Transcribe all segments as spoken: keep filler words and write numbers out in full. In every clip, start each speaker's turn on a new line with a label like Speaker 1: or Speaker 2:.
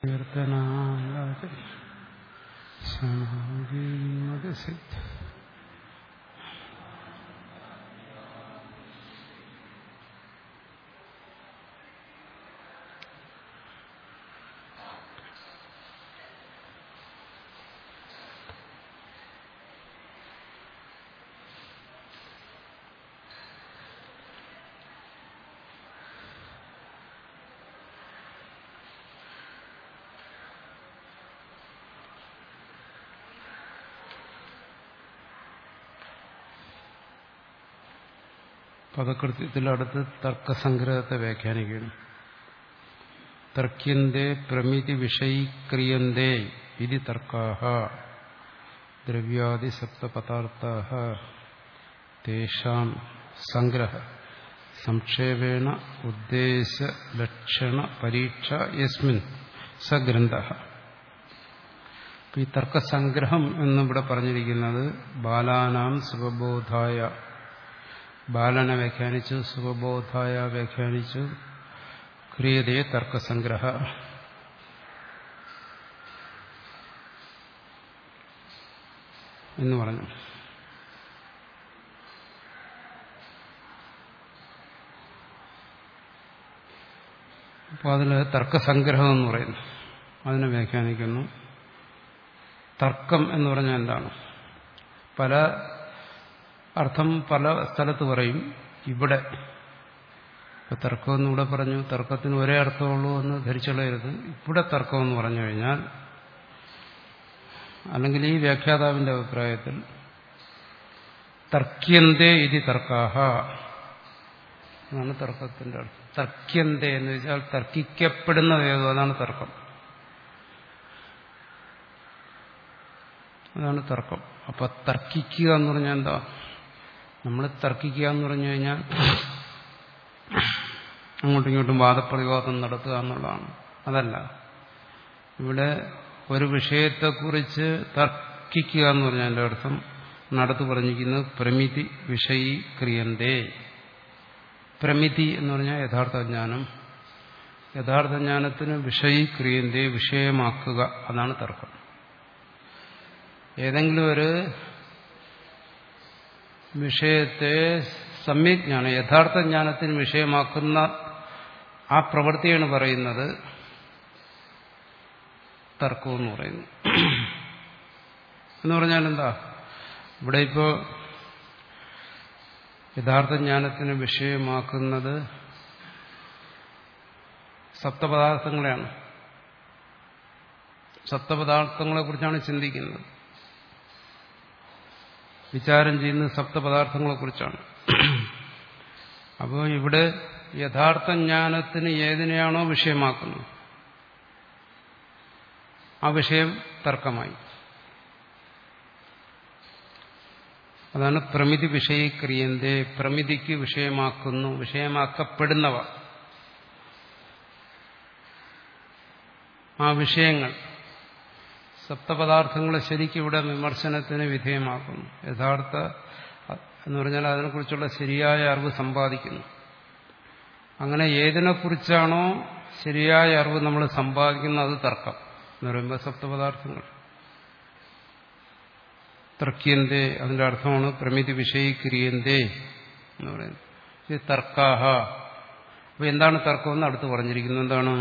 Speaker 1: സിദ്ധ പദകൃത്യത്തിലടുത്ത് തർക്കസംഗ്രഹത്തെ വ്യാഖ്യാനിക്കുന്നു. തർക്യന്തേ പ്രമിതി വിഷയീക്രിയന്തേ ഇതി തർക്കാഹ ദ്രവ്യാദി സപ്തപദാർത്ഥാഃ തേഷാം സംഗ്രഹ സംക്ഷേപേണ ഉദ്ദേശ ലക്ഷണ പരീക്ഷ യസ്മിൻ സ ഗ്രന്ഥഃ. ഈ തർക്കസംഗ്രഹം എന്നിവിടെ പറഞ്ഞിരിക്കുന്നത് ബാലാനാം സുഖബോധായ, ബാലനെ വ്യാഖ്യാനിച്ചു, സുഖബോധായ വ്യാഖ്യാനിച്ചു, ക്രിയതേ തർക്കസംഗ്രഹ. എന്ന് പറഞ്ഞു. അപ്പോൾ അതിൽ തർക്കസംഗ്രഹം എന്ന് പറയുന്നു, അതിനെ വ്യാഖ്യാനിക്കുന്നു. തർക്കം എന്ന് പറഞ്ഞാൽ എന്താണ്? പല അർത്ഥം പല സ്ഥലത്ത് പറയും. ഇവിടെ ഇപ്പൊ തർക്കം എന്നിവിടെ പറഞ്ഞു, തർക്കത്തിന് ഒരേ അർത്ഥമുള്ളൂ എന്ന് ധരിച്ചുകളയരുത്. ഇവിടെ തർക്കം എന്ന് പറഞ്ഞു കഴിഞ്ഞാൽ, അല്ലെങ്കിൽ ഈ വ്യാഖ്യാതാവിന്റെ അഭിപ്രായത്തിൽ തർക്യന്തേ ഇതി തർക്കാഹ എന്നാണ് തർക്കത്തിന്റെ അർത്ഥം. തർക്യന്തേ എന്ന് വെച്ചാൽ തർക്കിക്കപ്പെടുന്നത് ഏതോ അതാണ് തർക്കം, അതാണ് തർക്കം. അപ്പൊ തർക്കിക്കുക എന്ന് പറഞ്ഞാൽ എന്താ? നമ്മൾ തർക്കിക്കുക എന്ന് പറഞ്ഞു കഴിഞ്ഞാൽ അങ്ങോട്ടും ഇങ്ങോട്ടും വാദപ്രതിവാദം നടത്തുക എന്നുള്ളതാണ്. അതല്ല, ഇവിടെ ഒരു വിഷയത്തെക്കുറിച്ച് തർക്കിക്കുക എന്ന് പറഞ്ഞാൽ എൻ്റെ അർത്ഥം നടത്തു പറഞ്ഞിരിക്കുന്നത് പ്രമിതി വിഷയീക്രിയന്തേ. പ്രമിതി എന്ന് പറഞ്ഞാൽ യഥാർത്ഥ ജ്ഞാനം, യഥാർത്ഥ ജ്ഞാനത്തിന് വിഷയീക്രിയന്തേ വിഷയമാക്കുക, അതാണ് തർക്കം. ഏതെങ്കിലും ഒരു വിഷയത്തെ സമ്യജ്ഞാനം യഥാർത്ഥ ജ്ഞാനത്തിന് വിഷയമാക്കുന്ന ആ പ്രവൃത്തിയാണ് പറയുന്നത് തർക്കം എന്ന് പറയുന്നു. എന്ന് പറഞ്ഞാൽ എന്താ? ഇവിടെ ഇപ്പോൾ യഥാർത്ഥ ജ്ഞാനത്തിന് വിഷയമാക്കുന്നത് സപ്തപദാർത്ഥങ്ങളെയാണ്. സപ്തപദാർത്ഥങ്ങളെ കുറിച്ചാണ് ചിന്തിക്കുന്നത്, വിചാരം ചെയ്യുന്നത് സപ്തപദാർത്ഥങ്ങളെ കുറിച്ചാണ്. അപ്പോൾ ഇവിടെ യഥാർത്ഥ ജ്ഞാനത്തിന് ഏതിനെയാണോ വിഷയമാക്കുന്നത് ആ വിഷയം തർക്കമായി. അതാണ് പ്രമിതി വിഷയീക്രിയന്തേ. പ്രമിതിക്ക് വിഷയമാക്കുന്നു, വിഷയമാക്കപ്പെടുന്നവ, ആ വിഷയങ്ങൾ സപ്തപദാർത്ഥങ്ങളെ ശരിക്കും ഇവിടെ വിമർശനത്തിന് വിധേയമാക്കുന്നു. യഥാർത്ഥ എന്ന് പറഞ്ഞാൽ അതിനെക്കുറിച്ചുള്ള ശരിയായ അറിവ് സമ്പാദിക്കുന്നു. അങ്ങനെ ഏതിനെക്കുറിച്ചാണോ ശരിയായ അറിവ് നമ്മൾ സമ്പാദിക്കുന്നത് അത് തർക്കം എന്ന് പറയുമ്പോൾ സപ്തപദാർത്ഥങ്ങൾ. തർക്യന്തേ അതിന്റെ അർത്ഥമാണ് പ്രമിതി വിഷയീക്രിയന്തേ എന്ന് പറയുന്നത്. ഇത് തർക്കാഹ. അപ്പൊ എന്താണ് തർക്കമെന്ന് അടുത്ത് പറഞ്ഞിരിക്കുന്നത്? എന്താണ്?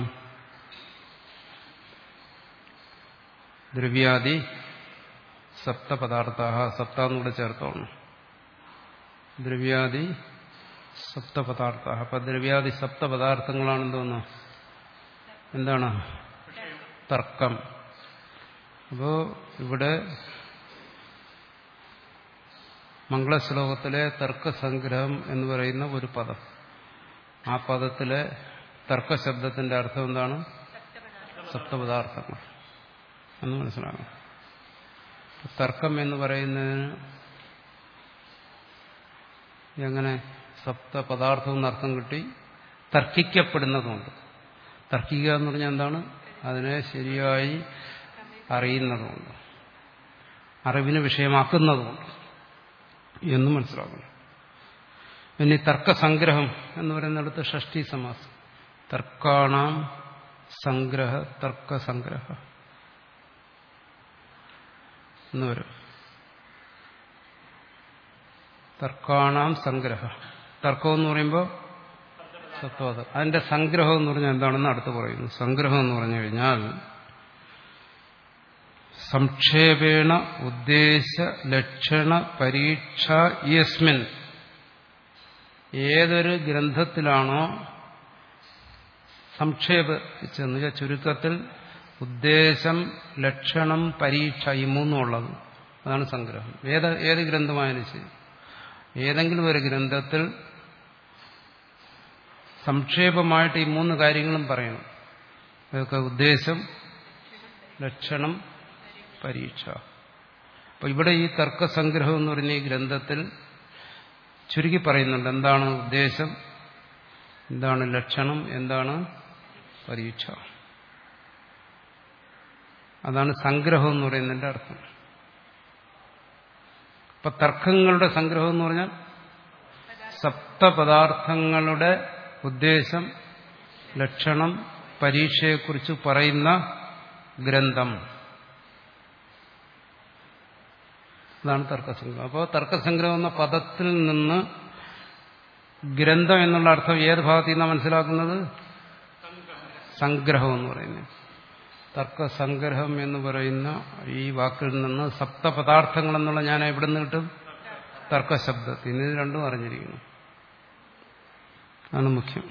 Speaker 1: ദ്രവ്യാദി സപ്തപദാർത്ഥ. സപ്താന്നൂടെ ചേർത്തോണം. ദ്രവ്യാദി സപ്തപദാർത്ഥ. അപ്പൊ ദ്രവ്യാദി സപ്തപദാർത്ഥങ്ങളാണെന്തോന്ന്? എന്താണ്? തർക്കം. അപ്പോ ഇവിടെ മംഗളശ്ലോകത്തിലെ തർക്കസംഗ്രഹം എന്ന് പറയുന്ന ഒരു പദം, ആ പദത്തിലെ തർക്കശബ്ദത്തിന്റെ അർത്ഥം എന്താണ്? സപ്തപദാർത്ഥങ്ങൾ എന്ന് മനസ്സിലാക്കണം. തർക്കം എന്ന് പറയുന്നതിന് എങ്ങനെ സപ്തപദാർത്ഥം എന്നർത്ഥം കിട്ടി? തർക്കിക്കപ്പെടുന്നതുകൊണ്ട്. തർക്കിക്കുക എന്ന് പറഞ്ഞാൽ എന്താണ്? അതിനെ ശരിയായി അറിയുന്നതുകൊണ്ട്, അറിവിന് വിഷയമാക്കുന്നതുകൊണ്ട് എന്ന് മനസ്സിലാക്കണം. ഇനി തർക്കസംഗ്രഹം എന്ന് പറയുന്നിടത്ത് ഷഷ്ഠി സമാസം. തർക്കാണാം സംഗ്രഹ തർക്ക സംഗ്രഹ എന്ന് വരും. തർക്കാണാം സംഗ്രഹ. തർക്കം എന്ന് പറയുമ്പോൾ സത്വാദം. അതിന്റെ സംഗ്രഹം എന്ന് പറഞ്ഞാൽ എന്താണെന്ന് അടുത്ത് പറയുന്നു. സംഗ്രഹം എന്ന് പറഞ്ഞു കഴിഞ്ഞാൽ സംക്ഷേപേണ ഉദ്ദേശ ലക്ഷണ പരീക്ഷ യസ്മിൻ, ഏതൊരു ഗ്രന്ഥത്തിലാണോ സംക്ഷേപിച്ചെന്ന് വെച്ചാൽ ചുരുക്കത്തിൽ ഉദ്ദേശം ലക്ഷണം പരീക്ഷ ഈ മൂന്നും ഉള്ളത്, അതാണ് സംഗ്രഹം. ഏത് ഏത് ഗ്രന്ഥമായാലും ശരി, ഏതെങ്കിലും ഒരു ഗ്രന്ഥത്തിൽ സംക്ഷേപമായിട്ട് ഈ മൂന്ന് കാര്യങ്ങളും പറയണം. ഇതൊക്കെ ഉദ്ദേശം ലക്ഷണം പരീക്ഷ. അപ്പൊ ഇവിടെ ഈ തർക്കസംഗ്രഹം എന്ന് പറഞ്ഞ ഈ ഗ്രന്ഥത്തിൽ ചുരുക്കി പറയുന്നുണ്ട് എന്താണ് ഉദ്ദേശം, എന്താണ് ലക്ഷണം, എന്താണ് പരീക്ഷ. അതാണ് സംഗ്രഹം എന്ന് പറയുന്നതിന്റെ അർത്ഥം. അപ്പൊ തർക്കങ്ങളുടെ സംഗ്രഹം എന്ന് പറഞ്ഞാൽ സപ്തപദാർത്ഥങ്ങളുടെ ഉദ്ദേശം ലക്ഷണം പരീക്ഷയെക്കുറിച്ച് പറയുന്ന ഗ്രന്ഥം, അതാണ് തർക്കസംഗ്രഹം. അപ്പോൾ തർക്കസംഗ്രഹം എന്ന പദത്തിൽ നിന്ന് ഗ്രന്ഥം എന്നുള്ള അർത്ഥം ഏത് ഭാഗത്തു നിന്നാണ് മനസ്സിലാക്കുന്നത്? സംഗ്രഹം എന്ന് പറയുന്നത്. തർക്കസംഗ്രഹം എന്ന് പറയുന്ന ഈ വാക്കിൽ നിന്ന് സപ്തപദാർത്ഥങ്ങൾ എന്നുള്ള ഞാൻ എവിടെ നിന്ന് കിട്ടും? തർക്കശബ്ദത്തിൽ. ഇത് രണ്ടും അറിഞ്ഞിരിക്കുന്നു, അതാണ് മുഖ്യം.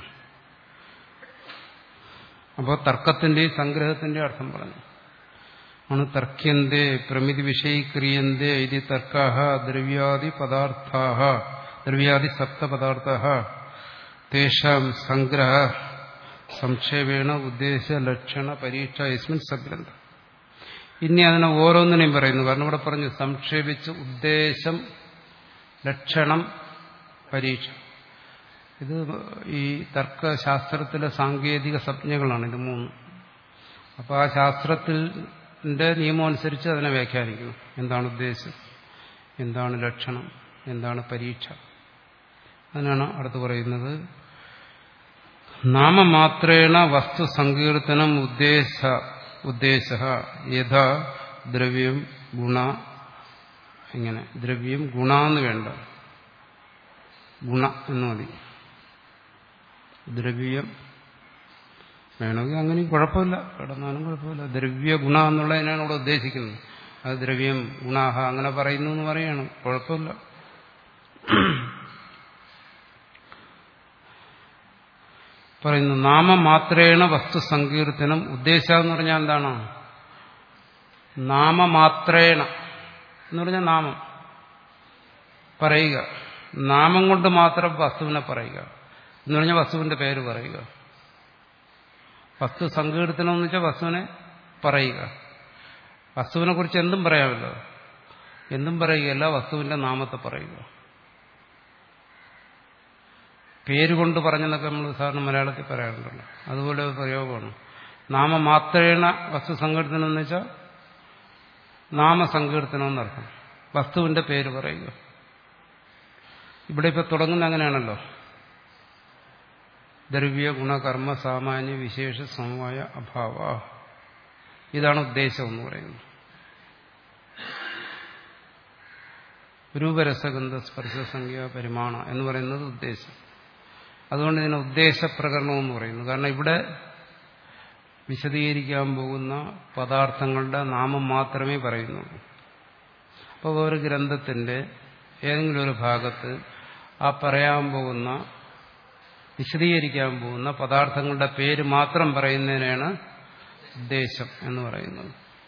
Speaker 1: അപ്പോൾ തർക്കത്തിന്റെയും സംഗ്രഹത്തിന്റെയും അർത്ഥം പറഞ്ഞു ആണ്. തർക്യന്തേ പ്രമിതി വിഷയീക്രിയന്തേ ഇതി തർക്കാഹ ദ്രവ്യാദി പദാർത്ഥാഹ ദ്രവ്യാദി സപ്തപദാർത്ഥാഹ തേഷാം സംഗ്രഹ സംക്ഷേപേണ ഉദ്ദേശ ലക്ഷണ പരീക്ഷ യസ്മിൻ സഗ്രന്ഥം. ഇനി അതിനെ ഓരോന്നിനെയും പറയുന്നു. കാരണം ഇവിടെ പറഞ്ഞു സംക്ഷേപിച്ച് ഉദ്ദേശം ലക്ഷണം പരീക്ഷ. ഇത് ഈ തർക്കശാസ്ത്രത്തിലെ സാങ്കേതിക സംജ്ഞകളാണ് ഇത് മൂന്ന്. അപ്പോൾ ആ ശാസ്ത്രത്തിന്റെ നിയമം അനുസരിച്ച് അതിനെ വ്യാഖ്യാനിക്കണം. എന്താണ് ഉദ്ദേശം, എന്താണ് ലക്ഷണം, എന്താണ് പരീക്ഷ. അതിനാണ് അടുത്ത് പറയുന്നത്. നാമമാത്രേണ വസ്തു സങ്കീർത്തനം ഉദ്ദേശ ഉദ്ദേശ യഥാ ദ്രവ്യം ഗുണ. ഇങ്ങനെ ദ്രവ്യം ഗുണ എന്ന് വേണ്ട, ഗുണ എന്ന് മതി. ദ്രവ്യം വേണമെങ്കിൽ അങ്ങനെയും കുഴപ്പമില്ല, കിടന്നാലും കുഴപ്പമില്ല. ദ്രവ്യ ഗുണ എന്നുള്ളതിനാണ് ഇവിടെ ഉദ്ദേശിക്കുന്നത്. അത് ദ്രവ്യം ഗുണാഹ അങ്ങനെ പറയുന്നു എന്ന് പറയണം, കുഴപ്പമില്ല. പറയുന്നു നാമമാത്രേണ വസ്തു സങ്കീർത്തനം. ഉദ്ദേശം എന്ന് പറഞ്ഞാൽ എന്താണ്? നാമമാത്രേണ എന്ന് പറഞ്ഞാൽ നാമം പറയുക, നാമം കൊണ്ട് മാത്രം വസ്തുവിനെ പറയുക എന്ന് പറഞ്ഞാൽ വസ്തുവിന്റെ പേര് പറയുക. വസ്തു സങ്കീർത്തനം എന്ന് വെച്ചാൽ വസ്തുവിനെ പറയുക. വസ്തുവിനെ കുറിച്ച് എന്തും പറയാമല്ലോ, എന്തും പറയുകയല്ല, വസ്തുവിന്റെ നാമത്തെ പറയുക. പേരുകൊണ്ട് പറഞ്ഞെന്നൊക്കെ നമ്മൾ സാധാരണ മലയാളത്തിൽ പറയാറുണ്ടല്ലോ, അതുപോലെ പ്രയോഗമാണ്. നാമമാത്രേണ വസ്തു സങ്കീർത്തനം എന്ന് വെച്ചാൽ നാമസങ്കീർത്തനം എന്നർത്ഥം, വസ്തുവിന്റെ പേര് പറയുക. ഇവിടെ ഇപ്പൊ തുടങ്ങുന്ന അങ്ങനെയാണല്ലോ. ദ്രവ്യ ഗുണകർമ്മ സാമാന്യ വിശേഷ സമവായ അഭാവ, ഇതാണ് ഉദ്ദേശം എന്ന് പറയുന്നത്. രൂപരസഗന്ധ സ്പർശ സംഖ്യ പരിമാണ എന്ന് പറയുന്നത് ഉദ്ദേശം. അതുകൊണ്ട് ഇതിനെ ഉദ്ദേശപ്രകരണം എന്ന് പറയുന്നു. കാരണം ഇവിടെ വിശദീകരിക്കാൻ പോകുന്ന പദാർത്ഥങ്ങളുടെ നാമം മാത്രമേ പറയുന്നുള്ളൂ. അപ്പോൾ ഒരു ഗ്രന്ഥത്തിന്റെ ഏതെങ്കിലും ഒരു ഭാഗത്ത് ആ പറയാൻ പോകുന്ന വിശദീകരിക്കാൻ പോകുന്ന പദാർത്ഥങ്ങളുടെ പേര് മാത്രം പറയുന്നതിനാണ് ഉദ്ദേശം എന്ന് പറയുന്നത്.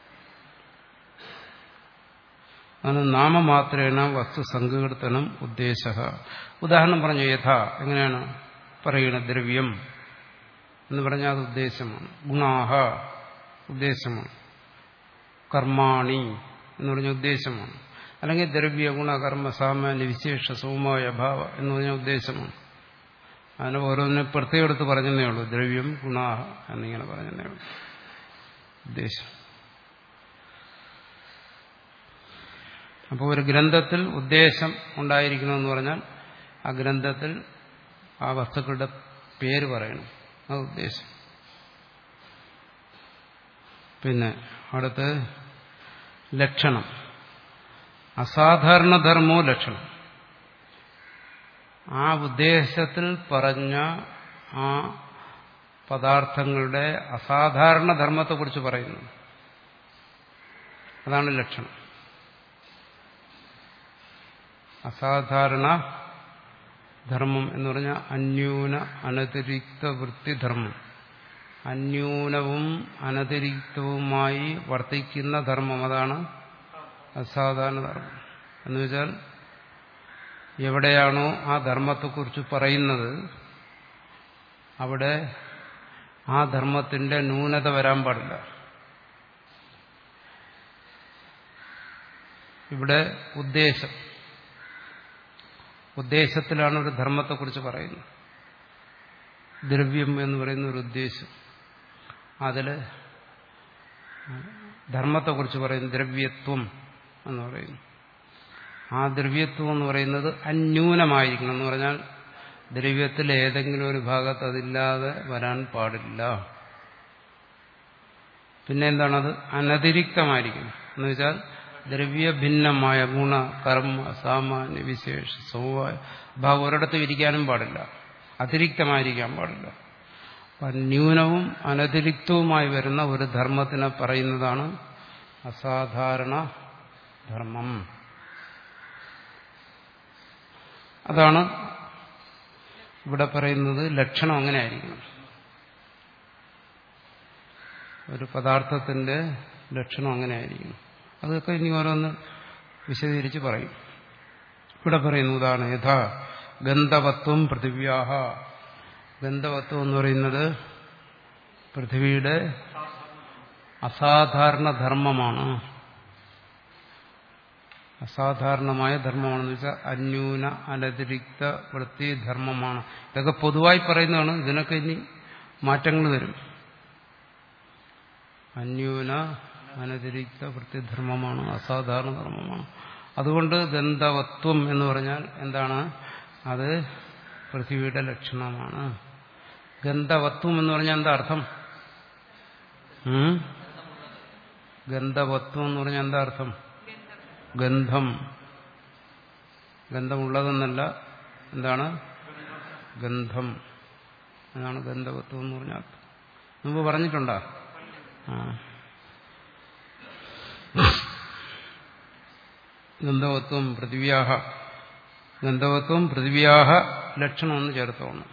Speaker 1: അത് നാമമാത്രേണ വസ്തു സങ്കീർത്തനം ഉദ്ദേശ. ഉദാഹരണം പറഞ്ഞു, യഥാ എങ്ങനെയാണ് പറയുന്നത്? ദ്രവ്യം എന്ന് പറഞ്ഞാൽ അത് ഉദ്ദേശമാണ്. ഗുണാഹ ഉദ്ദേശമാണ്. കർമാണി എന്ന് പറഞ്ഞ ഉദ്ദേശമാണ്. അല്ലെങ്കിൽ ദ്രവ്യ ഗുണ കർമ്മ സാമാന്യ വിശേഷ സൗമായ ഭാവ എന്ന് പറഞ്ഞ ഉദ്ദേശമാണ്. അതിനെ ഓരോന്നിനെ പ്രത്യേകം എടുത്ത് പറഞ്ഞതേ ഉള്ളൂ. ദ്രവ്യം ഗുണാഹ എന്നിങ്ങനെ പറഞ്ഞതേ ഉള്ളൂ ഉദ്ദേശം. അപ്പോൾ ഒരു ഗ്രന്ഥത്തിൽ ഉദ്ദേശം ഉണ്ടായിരിക്കണമെന്ന് പറഞ്ഞാൽ ആ ഗ്രന്ഥത്തിൽ ആ വസ്തുക്കളുടെ പേര് പറയണം, അത് ഉദ്ദേശം. പിന്നെ അടുത്ത് ലക്ഷണം. അസാധാരണ ധർമ്മോ ലക്ഷണം. ആ ഉദ്ദേശത്തിൽ പറഞ്ഞ ആ പദാർത്ഥങ്ങളുടെ അസാധാരണ ധർമ്മത്തെക്കുറിച്ച് പറയുന്നു. അതാണ് ലക്ഷണം. അസാധാരണ ധർമ്മം എന്ന് പറഞ്ഞാൽ അന്യൂന അനതിരിക്ത വൃത്തിധർമ്മം. അന്യൂനവും അനതിരിക്തവുമായി വർത്തിക്കുന്ന ധർമ്മം, അതാണ് അസാധാരണ ധർമ്മം. എന്നുവെച്ചാൽ എവിടെയാണോ ആ ധർമ്മത്തെക്കുറിച്ച് പറയുന്നത് അവിടെ ആ ധർമ്മത്തിന്റെ ന്യൂനത വരാൻ പാടില്ല. ഇവിടെ ഉദ്ദേശം ഉദ്ദേശത്തിലാണ് ഒരു ധർമ്മത്തെക്കുറിച്ച് പറയുന്നത്. ദ്രവ്യം എന്ന് പറയുന്ന ഒരു ഉദ്ദേശം, അതിൽ ധർമ്മത്തെക്കുറിച്ച് പറയുന്നു ദ്രവ്യത്വം എന്ന് പറയുന്നു. ആ ദ്രവ്യത്വം എന്ന് പറയുന്നത് അന്യൂനമായിരിക്കണം. എന്ന് പറഞ്ഞാൽ ദ്രവ്യത്തിൽ ഏതെങ്കിലും ഒരു ഭാഗത്ത് അതില്ലാതെ വരാൻ പാടില്ല. പിന്നെ എന്താണത്? അനതിരിക്തമായിരിക്കണം. എന്ന് വെച്ചാൽ ദ്രവ്യഭിന്നമായ ഗുണ കർമ്മ സാമാന്യ വിശേഷ സ്വഭാവ ഭാവം ഒരിടത്തും ഇരിക്കാനും പാടില്ല, അതിരിക്തമായിരിക്കാൻ പാടില്ല. അപ്പം ന്യൂനവും അനതിരിക്തവുമായി വരുന്ന ഒരു ധർമ്മത്തിനെ പറയുന്നതാണ് അസാധാരണ ധർമ്മം. അതാണ് ഇവിടെ പറയുന്നത്. ലക്ഷണം അങ്ങനെ ആയിരിക്കണം. ഒരു പദാർത്ഥത്തിന്റെ ലക്ഷണം അങ്ങനെ ആയിരിക്കണം. അതൊക്കെ ഇനി ഓരോന്ന് വിശദീകരിച്ച് പറയും. ഇവിടെ പറയുന്നതാണ് യഥാ ഗന്ധവത്വം പൃഥിവ്യാഹ. ഗന്ധവത്വം എന്ന് പറയുന്നത് പൃഥിവിയുടെ അസാധാരണ ധർമ്മമാണ്. അസാധാരണമായ ധർമ്മമാണെന്ന് വെച്ചാൽ അന്യൂന അനതിരിക്ത വൃത്തി ധർമ്മമാണ്. ഇതൊക്കെ പൊതുവായി പറയുന്നതാണ്. ഇതിനൊക്കെ ഇനി മാറ്റങ്ങൾ വരും. അന്യൂന അനതിരിക്ത വൃത്തിധർമ്മമാണ്, അസാധാരണ ധർമ്മമാണ്. അതുകൊണ്ട് ഗന്ധവത്വം എന്ന് പറഞ്ഞാൽ എന്താണ്? അത് പൃഥ്വിയുടെ ലക്ഷണമാണ്. ഗന്ധവത്വം എന്ന് പറഞ്ഞാൽ എന്താ അർത്ഥം? ഗന്ധവത്വം എന്ന് പറഞ്ഞാൽ എന്താ അർത്ഥം? ഗന്ധം. ഗന്ധമുള്ളതെന്നല്ല, എന്താണ്? ഗന്ധം എന്നാണ് ഗന്ധവത്വം എന്ന് പറഞ്ഞാൽ. മുമ്പ് പറഞ്ഞിട്ടുണ്ടോ? ആ ഗന്ധവത്വം പൃഥിവ്യാഹ. ഗന്ധവത്വം പൃഥിവ്യാഹ ലക്ഷണമെന്ന് ചേർത്തോണം.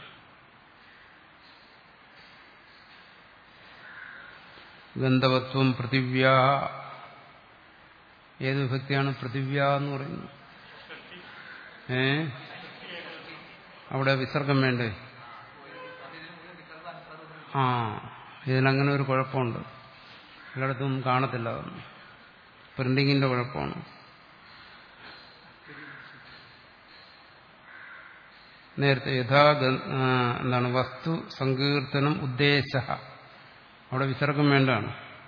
Speaker 1: ഗന്ധവത്വം പൃഥിവ്യാഹ. ഏത് വിഭക്തിയാണ് പൃഥിവ്യാ എന്ന് പറയുന്നത്? ഏ അവിടെ വിസർഗം വേണ്ടേ? ആ ഇതിനങ്ങനെ ഒരു കുഴപ്പമുണ്ട്. എല്ലായിടത്തും കാണത്തില്ല. അതൊന്നും പ്രിന്റിങ്ങിന്റെ കുഴപ്പമാണ്. നേരത്തെ യഥാ എന്താണ് വസ്തു സങ്കീർത്തനം ഉദ്ദേശ, അവിടെ വിസർഗം വേണ്ടാണ്.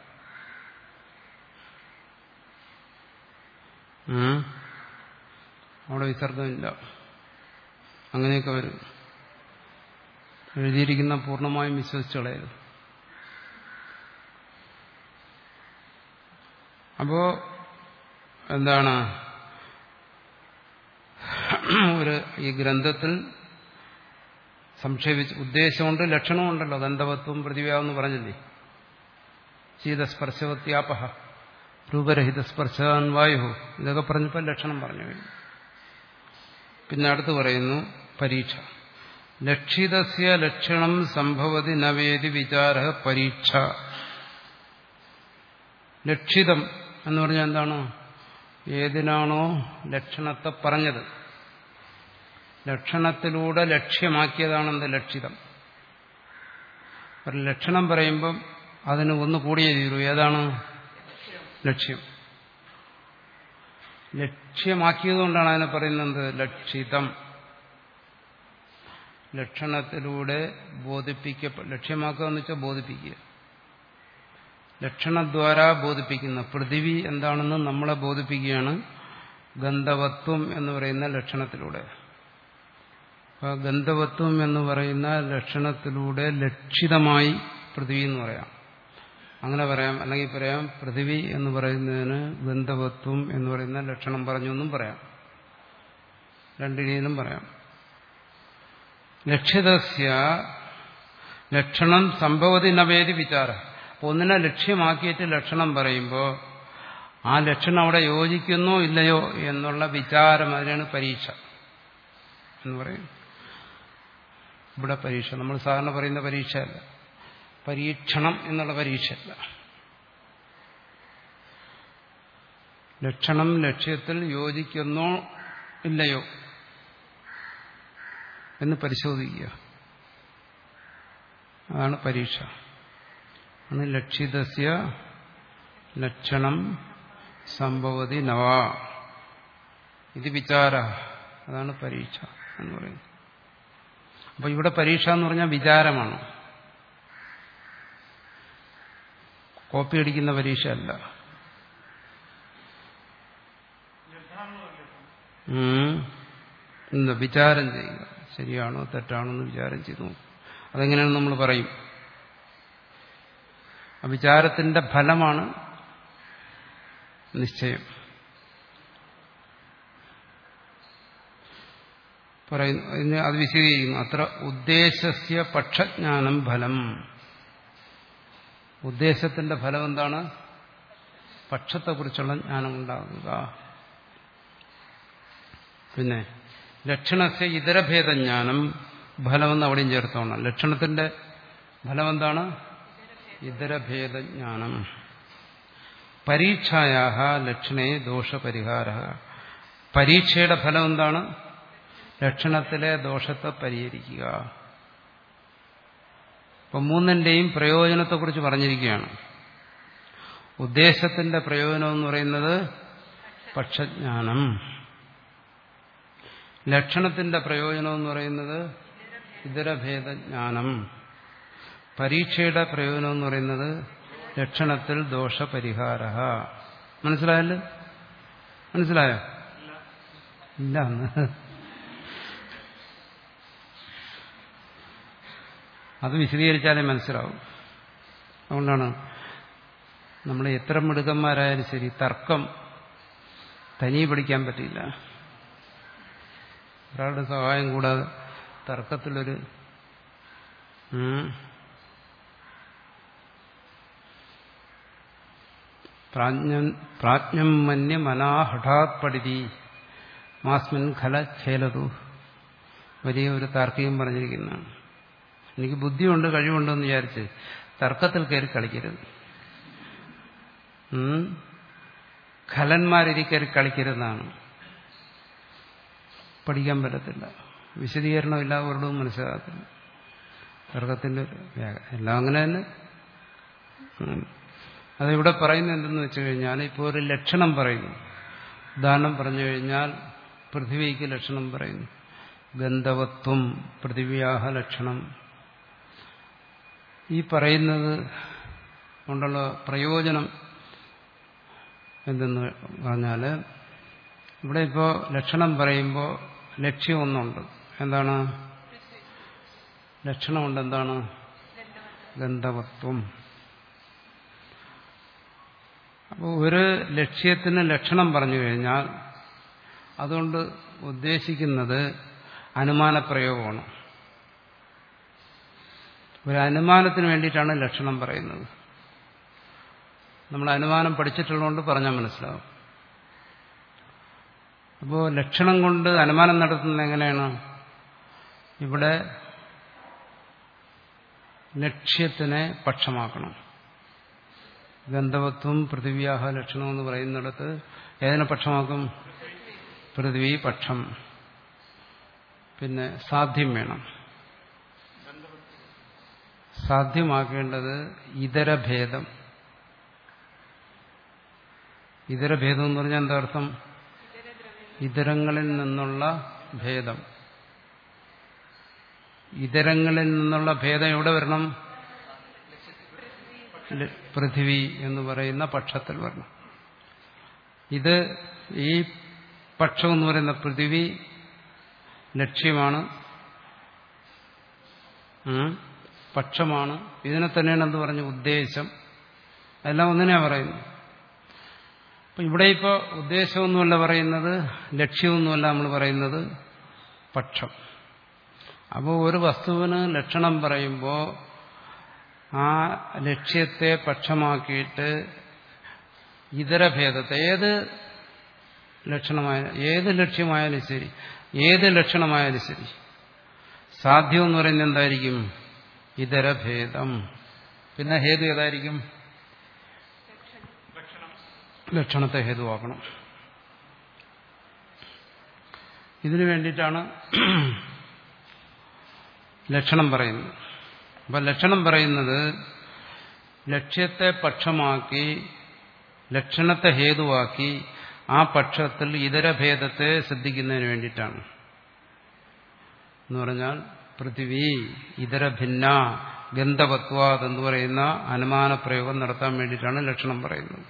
Speaker 1: അവിടെ വിസർഗമില്ല. അങ്ങനെയൊക്കെ വരും. എഴുതിയിരിക്കുന്ന പൂർണ്ണമായും വിശ്വസിച്ചു കളയരുത്. അപ്പോ എന്താണ് ഒരു ഈ ഗ്രന്ഥത്തിൽ സംക്ഷേപിച്ച് ഉദ്ദേശമുണ്ട്, ലക്ഷണമുണ്ടല്ലോ. ഗന്ധവത്വം പൃഥിവ്യാന്ന് പറഞ്ഞില്ലേ? ശീതസ്പർശവത്യാപഹ രൂപരഹിത സ്പർശാൻ വായു, ഇതൊക്കെ പറഞ്ഞപ്പോൾ ലക്ഷണം പറഞ്ഞു കഴിഞ്ഞു. പിന്നെ അടുത്ത് പറയുന്നു പരീക്ഷ. ലക്ഷിതസ്യ ലക്ഷണം സംഭവതി നവേദി വിചാര പരീക്ഷ. ലക്ഷിതം എന്ന് പറഞ്ഞാൽ എന്താണ്? ഏതിനാണോ ലക്ഷണത്തെ പറഞ്ഞത്, ലക്ഷണത്തിലൂടെ ലക്ഷ്യമാക്കിയതാണെന്ത് ലക്ഷിതം. ഒരു ലക്ഷണം പറയുമ്പം അതിന് ഒന്ന് കൂടിയേ തീരൂ. ഏതാണ് ലക്ഷ്യം? ലക്ഷ്യമാക്കിയതുകൊണ്ടാണ് അതിനെ പറയുന്നത് ലക്ഷിതം. ലക്ഷണത്തിലൂടെ ബോധിപ്പിക്ക ലക്ഷ്യമാക്കുക എന്ന് വെച്ചാൽ ബോധിപ്പിക്കുക. ലക്ഷണദ്വാരാ ബോധിപ്പിക്കുന്ന പൃഥിവി എന്താണെന്ന് നമ്മളെ ബോധിപ്പിക്കുകയാണ് ഗന്ധവത്വം എന്ന് പറയുന്ന ലക്ഷണത്തിലൂടെ. അപ്പോൾ ഗന്ധവത്വം എന്ന് പറയുന്ന ലക്ഷണത്തിലൂടെ ലക്ഷിതമായി പൃഥിവി എന്ന് പറയാം. അങ്ങനെ പറയാം. അല്ലെങ്കിൽ പറയാം പൃഥിവി എന്ന് പറയുന്നതിന് ഗന്ധവത്വം എന്ന് പറയുന്ന ലക്ഷണം പറഞ്ഞു എന്നും പറയാം. രണ്ട് രീതിയിലും പറയാം. ലക്ഷ്യതസ്യ ലക്ഷണം സംഭവതി നവേദി വിചാര. ഒന്നിനെ ലക്ഷ്യമാക്കിയിട്ട് ലക്ഷണം പറയുമ്പോൾ ആ ലക്ഷണം അവിടെ യോജിക്കുന്നോ ഇല്ലയോ എന്നുള്ള വിചാരം, അതിനാണ് പരീക്ഷ എന്ന് പറയും. ഇവിടെ പരീക്ഷ നമ്മൾ സാധാരണ പറയുന്ന പരീക്ഷയല്ല, പരീക്ഷണം എന്നുള്ള പരീക്ഷയല്ല. ലക്ഷണം ലക്ഷ്യത്തിൽ യോജിക്കുന്നോ ഇല്ലയോ എന്ന് പരിശോധിക്കുക, അതാണ് പരീക്ഷ. ആണ് ലക്ഷിതസ്യ ലക്ഷണം സംഭവതി നവ ഇത് വിചാര, അതാണ് പരീക്ഷ എന്ന് പറയുന്നത്. അപ്പൊ ഇവിടെ പരീക്ഷ എന്ന് പറഞ്ഞാൽ വിചാരമാണ്, കോപ്പി അടിക്കുന്ന പരീക്ഷയല്ല. എന്താ വിചാരം ചെയ്യുക, ശരിയാണോ തെറ്റാണോ എന്ന് വിചാരം ചെയ്തു. അതെങ്ങനെയാണെന്ന് നമ്മൾ പറയും. ആ വിചാരത്തിന്റെ ഫലമാണ് നിശ്ചയം. പറയുന്നു, അത് വിശദീകരിക്കുന്നു. അത്ര ഉദ്ദേശസ്യ പക്ഷജ്ഞാനം ഫലം. ഉദ്ദേശത്തിന്റെ ഫലം എന്താണ്? പക്ഷത്തെക്കുറിച്ചുള്ള ജ്ഞാനം ഉണ്ടാകുക. പിന്നെ ലക്ഷണസ്യ ഇതരഭേദജ്ഞാനം ഫലമെന്ന് അവിടെയും ചേർത്തോണം. ലക്ഷണത്തിന്റെ ഫലം എന്താണ്? ഇതരഭേദജ്ഞാനം. പരീക്ഷായാഹ ലക്ഷണേ ദോഷപരിഹാര. പരീക്ഷയുടെ ഫലം എന്താണ്? ലക്ഷണത്തിലെ ദോഷത്തെ പരിഹരിക്കുക. ഇപ്പൊ മൂന്നിന്റെയും പ്രയോജനത്തെക്കുറിച്ച് പറഞ്ഞിരിക്കുകയാണ്. ഉദ്ദേശത്തിന്റെ പ്രയോജനം എന്ന് പറയുന്നത് പക്ഷജ്ഞാനം. ലക്ഷണത്തിന്റെ പ്രയോജനം എന്ന് പറയുന്നത് ഇതരഭേദജ്ഞാനം. പരീക്ഷയുടെ പ്രയോജനം എന്ന് പറയുന്നത് ലക്ഷണത്തിൽ ദോഷപരിഹാര. മനസ്സിലായല്ലോ? മനസ്സിലായോ? ഇല്ല. അത് വിശദീകരിച്ചാലേ മനസ്സിലാവും. അതുകൊണ്ടാണ് നമ്മൾ എത്ര മിടുക്കന്മാരായാലും ശരി, തർക്കം തനിയെ പഠിക്കാൻ പറ്റില്ല. ഒരാളുടെ സഹായം കൂടാതെ തർക്കത്തിലൊരു പ്രാജ്ഞം മന്യ മനാഹഠാത് പഠിതി മാസ്മിൻ ഖല ഖേലതു. വലിയ ഒരു താർക്കികം പറഞ്ഞിരിക്കുന്നതാണ്. എനിക്ക് ബുദ്ധിയുണ്ട്, കഴിവുണ്ടെന്ന് വിചാരിച്ച് തർക്കത്തിൽ കയറി കളിക്കരുത്. ഖലന്മാരിതി കയറി കളിക്കരുതെന്നാണ്. പഠിക്കാൻ പറ്റത്തില്ല, വിശദീകരണം എല്ലാവരോടും മനസ്സിലാകത്തില്ല. തർക്കത്തിന്റെ എല്ലാം അങ്ങനെ തന്നെ. അതിവിടെ പറയുന്നത് എന്തെന്ന് വെച്ചു കഴിഞ്ഞാൽ, ഇപ്പോൾ ഒരു ലക്ഷണം പറയുന്നു. ഉദാഹരണം പറഞ്ഞു കഴിഞ്ഞാൽ പൃഥ്വിക്ക് ലക്ഷണം പറയുന്നു. ഗന്ധവത്വം പൃഥിവ്യാഹ ലക്ഷണം. ഈ പറയുന്നത് കൊണ്ടുള്ള പ്രയോജനം എന്തെന്ന് പറഞ്ഞാൽ, ഇവിടെ ഇപ്പോൾ ലക്ഷണം പറയുമ്പോൾ ലക്ഷ്യം ഒന്നുണ്ട്. എന്താണ് ലക്ഷണമുണ്ട്? എന്താണ്? ഗന്ധവത്വം. അപ്പോൾ ഒരു ലക്ഷ്യത്തിന് ലക്ഷണം പറഞ്ഞു കഴിഞ്ഞാൽ അതുകൊണ്ട് ഉദ്ദേശിക്കുന്നത് അനുമാനപ്രയോഗമാണ്. ഒരു അനുമാനത്തിന് വേണ്ടിയിട്ടാണ് ലക്ഷണം പറയുന്നത്. നമ്മൾ അനുമാനം പഠിച്ചിട്ടുള്ളതുകൊണ്ട് പറഞ്ഞാൽ മനസ്സിലാവും. അപ്പോൾ ലക്ഷണം കൊണ്ട് അനുമാനം നടത്തുന്നത് എങ്ങനെയാണ്? ഇവിടെ ലക്ഷ്യത്തിനെ പക്ഷമാക്കണം. ഗന്ധവത്വം പൃഥിവ്യാഹ ലക്ഷണം എന്ന് പറയുന്നിടത്ത് ഏതിനെ പക്ഷമാക്കും? പൃഥ്വി പക്ഷം. പിന്നെ സാധ്യം വേണം. സാധ്യമാക്കേണ്ടത് ഇതരഭേദം. ഇതരഭേദം എന്ന് പറഞ്ഞാൽ എന്താ അർത്ഥം? ഇതരങ്ങളിൽ നിന്നുള്ള ഭേദം. ഇതരങ്ങളിൽ നിന്നുള്ള ഭേദം എവിടെ വരണം? പൃഥിവി എന്ന് പറയുന്ന പക്ഷത്തിൽ വരണം. ഇത് ഈ പക്ഷം എന്ന് പറയുന്ന പൃഥിവി ലക്ഷ്യമാണ്, പക്ഷമാണ്. ഇതിനെ തന്നെയാണ് എന്ത് പറഞ്ഞു? ഉദ്ദേശം. എല്ലാം ഒന്നിനാ പറയുന്നു. അപ്പൊ ഇവിടെ ഇപ്പോൾ ഉദ്ദേശമൊന്നുമല്ല പറയുന്നത്, ലക്ഷ്യമൊന്നുമല്ല നമ്മൾ പറയുന്നത്, പക്ഷം. അപ്പോൾ ഒരു വസ്തുവിന് ലക്ഷണം പറയുമ്പോൾ ആ ലക്ഷ്യത്തെ പക്ഷമാക്കിയിട്ട് ഇതരഭേദത്തെ, ഏത് ലക്ഷണമായ ഏത് ലക്ഷ്യമായാലും ശരി, ഏത് ലക്ഷണമായാലും ശരി, സാധ്യം എന്ന് പറയുന്നത് എന്തായിരിക്കും? ഇതരഭേദം. പിന്നെ ഹേതു ഏതായിരിക്കും? ലക്ഷണത്തെ ഹേതുവാക്കണം. ഇതിനു വേണ്ടിയിട്ടാണ് ലക്ഷണം പറയുന്നത്. അപ്പം ലക്ഷണം പറയുന്നത് ലക്ഷ്യത്തെ പക്ഷമാക്കി ലക്ഷണത്തെ ഹേതുവാക്കി ആ പക്ഷത്തിൽ ഇതരഭേദത്തെ ശ്രദ്ധിക്കുന്നതിന് വേണ്ടിയിട്ടാണ്. എന്ന് പറഞ്ഞാൽ പൃഥിവി ഇതരഭിന്ന ഗന്ധവത്വാദ് എന്ന് പറയുന്ന അനുമാന പ്രയോഗം നടത്താൻ വേണ്ടിയിട്ടാണ് ലക്ഷണം പറയുന്നത്.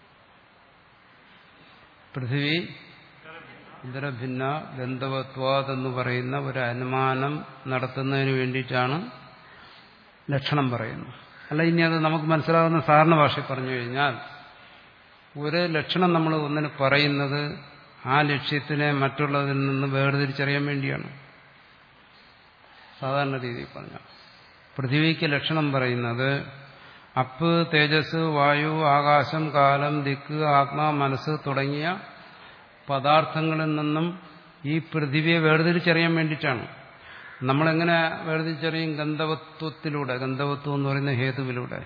Speaker 1: പൃഥിവി ഇതരഭിന്ന ഗന്ധവത്വാദ് എന്ന് പറയുന്ന ഒരു അനുമാനം നടത്തുന്നതിന് വേണ്ടിയിട്ടാണ് ലക്ഷണം പറയുന്നത്. അല്ല, ഇനി അത് നമുക്ക് മനസ്സിലാകുന്ന സാധാരണ ഭാഷയിൽ പറഞ്ഞു കഴിഞ്ഞാൽ, ഒരു ലക്ഷണം നമ്മൾ ഒന്നിന് പറയുന്നത് ആ ലക്ഷ്യത്തിനെ മറ്റുള്ളതിൽ നിന്ന് വേർതിരിച്ചറിയാൻ വേണ്ടിയാണ്. സാധാരണ രീതിയിൽ പറഞ്ഞാൽ പൃഥിവിക്ക് ലക്ഷണം പറയുന്നത് അപ്പ്, തേജസ്, വായു, ആകാശം, കാലം, ദിക്ക്, ആത്മാ, മനസ്സ് തുടങ്ങിയ പദാർത്ഥങ്ങളിൽ നിന്നും ഈ പൃഥിവിയെ വേർതിരിച്ചറിയാൻ വേണ്ടിയിട്ടാണ്. നമ്മളെങ്ങനെ വേർതിരിച്ചറിയും? ഗന്ധവത്വത്തിലൂടെ. ഗന്ധവത്വം എന്ന് പറയുന്ന ഹേതുവിലൂടെ.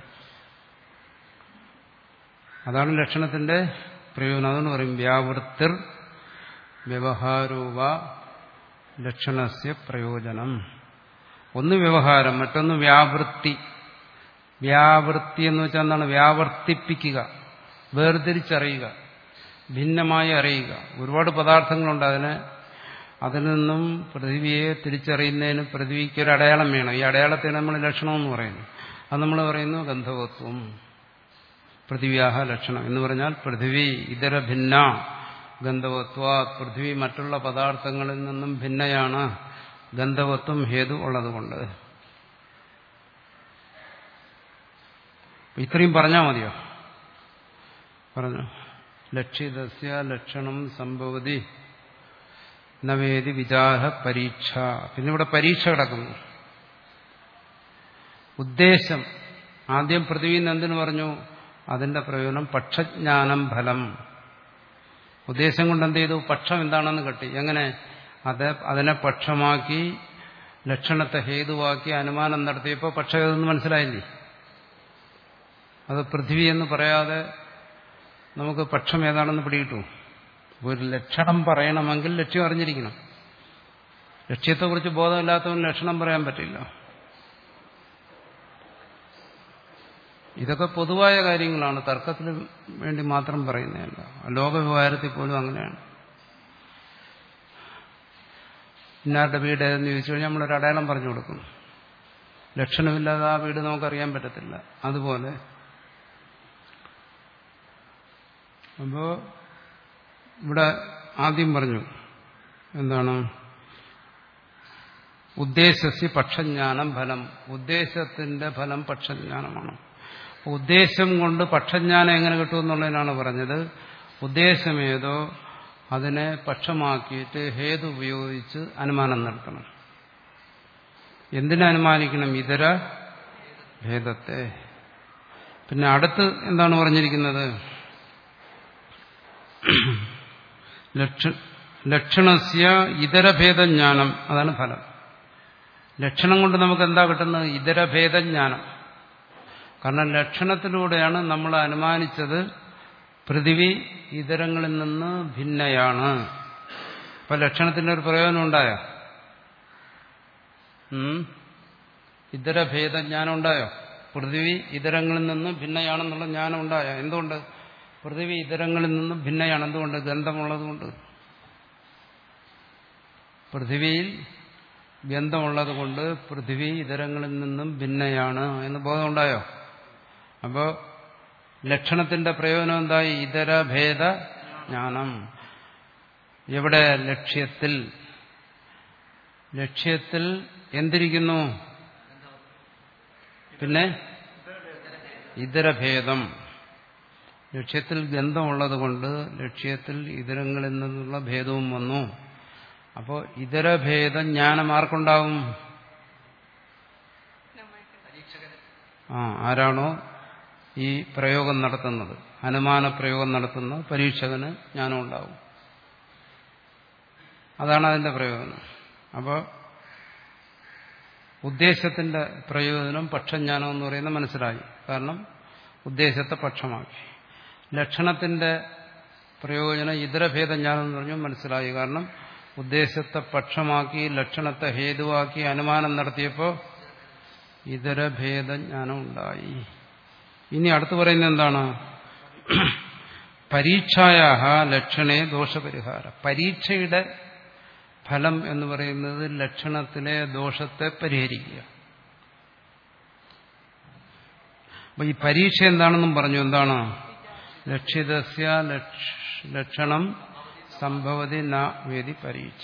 Speaker 1: അതാണ് ലക്ഷണത്തിന്റെ പ്രയോജനം. അതെന്ന് പറയും വ്യാവൃത്തിർ വ്യവഹാരൂപ ലക്ഷണസ്യ പ്രയോജനം. ഒന്ന് വ്യവഹാരം, മറ്റൊന്ന് വ്യാവൃത്തി. വ്യാവൃത്തി എന്ന് വെച്ചാൽ എന്താണ്? വ്യാവർത്തിപ്പിക്കുക, വേർതിരിച്ചറിയുക, ഭിന്നമായി അറിയുക. ഒരുപാട് പദാർത്ഥങ്ങളുണ്ട്. അതിന് അതിൽ നിന്നും പൃഥിവിയെ തിരിച്ചറിയുന്നതിന് പൃഥിവിക്ക് ഒരു അടയാളം വേണം. ഈ അടയാളത്തിന് നമ്മൾ ലക്ഷണം എന്ന് പറയുന്നു. അത് നമ്മൾ പറയുന്നു ഗന്ധവത്വം. പൃഥിവ്യാഹ ലക്ഷണം എന്ന് പറഞ്ഞാൽ പൃഥിവി ഇതര ഭിന്ന ഗന്ധവത്വ. പൃഥിവി മറ്റുള്ള പദാർത്ഥങ്ങളിൽ നിന്നും ഭിന്നയാണ്, ഗന്ധവത്വം ഹേതു ഉള്ളതുകൊണ്ട്. ഇത്രയും പറഞ്ഞാൽ മതിയോ? പറഞ്ഞു. ലക്ഷിതസ്യ ലക്ഷണം സംഭവതി നവേദി വിചാര പരീക്ഷ. പിന്നെ ഇവിടെ പരീക്ഷ കിടക്കുന്നു. ഉദ്ദേശം ആദ്യം പൃഥ്വിന്ന് എന്തിനു പറഞ്ഞു? അതിന്റെ പ്രയോജനം പക്ഷജ്ഞാനം ഫലം. ഉദ്ദേശം കൊണ്ട് എന്ത് ചെയ്തു? പക്ഷം എന്താണെന്ന് കെട്ടി. എങ്ങനെ? അത് അതിനെ പക്ഷമാക്കി ലക്ഷണത്തെ ഹേതുവാക്കി അനുമാനം നടത്തിയപ്പോൾ പക്ഷം ഏതെന്ന് മനസ്സിലായില്ലേ? അത് പൃഥ്വി എന്ന് പറയാതെ നമുക്ക് പക്ഷം ഏതാണെന്ന് പിടികിട്ടു. ഒരു ലക്ഷണം പറയണമെങ്കിൽ ലക്ഷ്യം അറിഞ്ഞിരിക്കണം. ലക്ഷ്യത്തെക്കുറിച്ച് ബോധമില്ലാത്തവന് ലക്ഷണം പറയാൻ പറ്റില്ല. ഇതൊക്കെ പൊതുവായ കാര്യങ്ങളാണ്, തർക്കത്തിന് വേണ്ടി മാത്രം പറയുന്നതല്ല. ലോകവ്യവഹാരത്തിൽ പോലും അങ്ങനെയാണ്. ഇന്നാരുടെ വീട് ഏതെന്ന് ചോദിച്ചു കഴിഞ്ഞാൽ നമ്മളൊരു അടയാളം പറഞ്ഞു കൊടുക്കും. ലക്ഷണമില്ലാതെ ആ വീട് നമുക്കറിയാൻ പറ്റത്തില്ല. അതുപോലെ അപ്പോ ഇവിടെ ആദ്യം പറഞ്ഞു എന്താണ്? ഉദ്ദേശസ്യ പക്ഷജ്ഞാനം ഫലം. ഉദ്ദേശത്തിന്റെ ഫലം പക്ഷജ്ഞാനമാണ്. ഉദ്ദേശം കൊണ്ട് പക്ഷജ്ഞാനം എങ്ങനെ കിട്ടുമെന്നുള്ളതിനാണ് പറഞ്ഞത്. ഉദ്ദേശമേതോ അതിനെ പക്ഷമാക്കിയിട്ട് ഹേതു ഉപയോഗിച്ച് അനുമാനം നടത്തണം. എന്തിനനുമാനിക്കണം? ഇതര ഭേദത്തെ. പിന്നെ അടുത്ത് എന്താണ് പറഞ്ഞിരിക്കുന്നത്? ലക്ഷണസ്യ ഇതരഭേദജ്ഞാനം. അതാണ് ഫലം. ലക്ഷണം കൊണ്ട് നമുക്ക് എന്താ കിട്ടുന്നത്? ഇതരഭേദജ്ഞാനം. കാരണം ലക്ഷണത്തിലൂടെയാണ് നമ്മൾ അനുമാനിച്ചത് പൃഥിവി ഇതരങ്ങളിൽ നിന്ന് ഭിന്നയാണ്. അപ്പൊ ലക്ഷണത്തിന്റെ ഒരു പ്രയോജനം ഉണ്ടായോ? ഇതരഭേദജ്ഞാനം ഉണ്ടായോ? പൃഥിവി ഇതരങ്ങളിൽ നിന്ന് ഭിന്നയാണെന്നുള്ള ജ്ഞാനം ഉണ്ടായോ? എന്തുകൊണ്ട്? പൃഥിവി ഇതരങ്ങളിൽ നിന്നും ഭിന്നയാണ്. എന്തുകൊണ്ട്? ഗന്ധമുള്ളതുകൊണ്ട്. പൃഥിവിയിൽ ഗന്ധമുള്ളതുകൊണ്ട് പൃഥിവി ഇതരങ്ങളിൽ നിന്നും ഭിന്നയാണ് എന്ന് ബോധമുണ്ടായോ? അപ്പോൾ ലക്ഷണത്തിന്റെ പ്രയോജനം എന്തായി? ഇതരഭേദ ജ്ഞാനം. എവിടെ? ലക്ഷ്യത്തിൽ. ലക്ഷ്യത്തിൽ എന്തിരിക്കുന്നു? പിന്നെ ഇതരഭേദം. ലക്ഷ്യത്തിൽ ഗന്ധമുള്ളത് കൊണ്ട് ലക്ഷ്യത്തിൽ ഇതരങ്ങളിൽ നിന്നുള്ള ഭേദവും വന്നു. അപ്പോൾ ഇതരഭേദ ജ്ഞാനം ആർക്കുണ്ടാവും? ആ ആരാണോ ഈ പ്രയോഗം നടത്തുന്നത്, അനുമാന പ്രയോഗം നടത്തുന്ന പരീക്ഷകന് ജ്ഞാനം ഉണ്ടാവും. അതാണ് അതിന്റെ പ്രയോജനം. അപ്പോൾ ഉദ്ദേശത്തിന്റെ പ്രയോജനം പക്ഷജ്ഞാനം എന്ന് പറയുന്നത് മനസ്സിലായി. കാരണം ഉദ്ദേശത്തെ പക്ഷമാക്കി. ലക്ഷണത്തിന്റെ പ്രയോജനം ഇതരഭേദജ്ഞാനം എന്ന് പറഞ്ഞു മനസ്സിലായി. കാരണം ഉദ്ദേശത്തെ പക്ഷമാക്കി ലക്ഷണത്തെ ഹേതുവാക്കി അനുമാനം നടത്തിയപ്പോൾ ഇതരഭേദജ്ഞാനം ഉണ്ടായി. ഇനി അടുത്ത് പറയുന്നത് എന്താണ്? പരീക്ഷായാഹ ലക്ഷണേ ദോഷപരിഹാര. പരീക്ഷയുടെ ഫലം എന്ന് പറയുന്നത് ലക്ഷണത്തിലെ ദോഷത്തെ പരിഹരിക്കുക. അപ്പൊ ഈ പരീക്ഷ എന്താണെന്നും പറഞ്ഞു. എന്താണ്? ലക്ഷിതസ്യ ലക്ഷണം സംഭവതി ന വേദി പരീക്ഷ.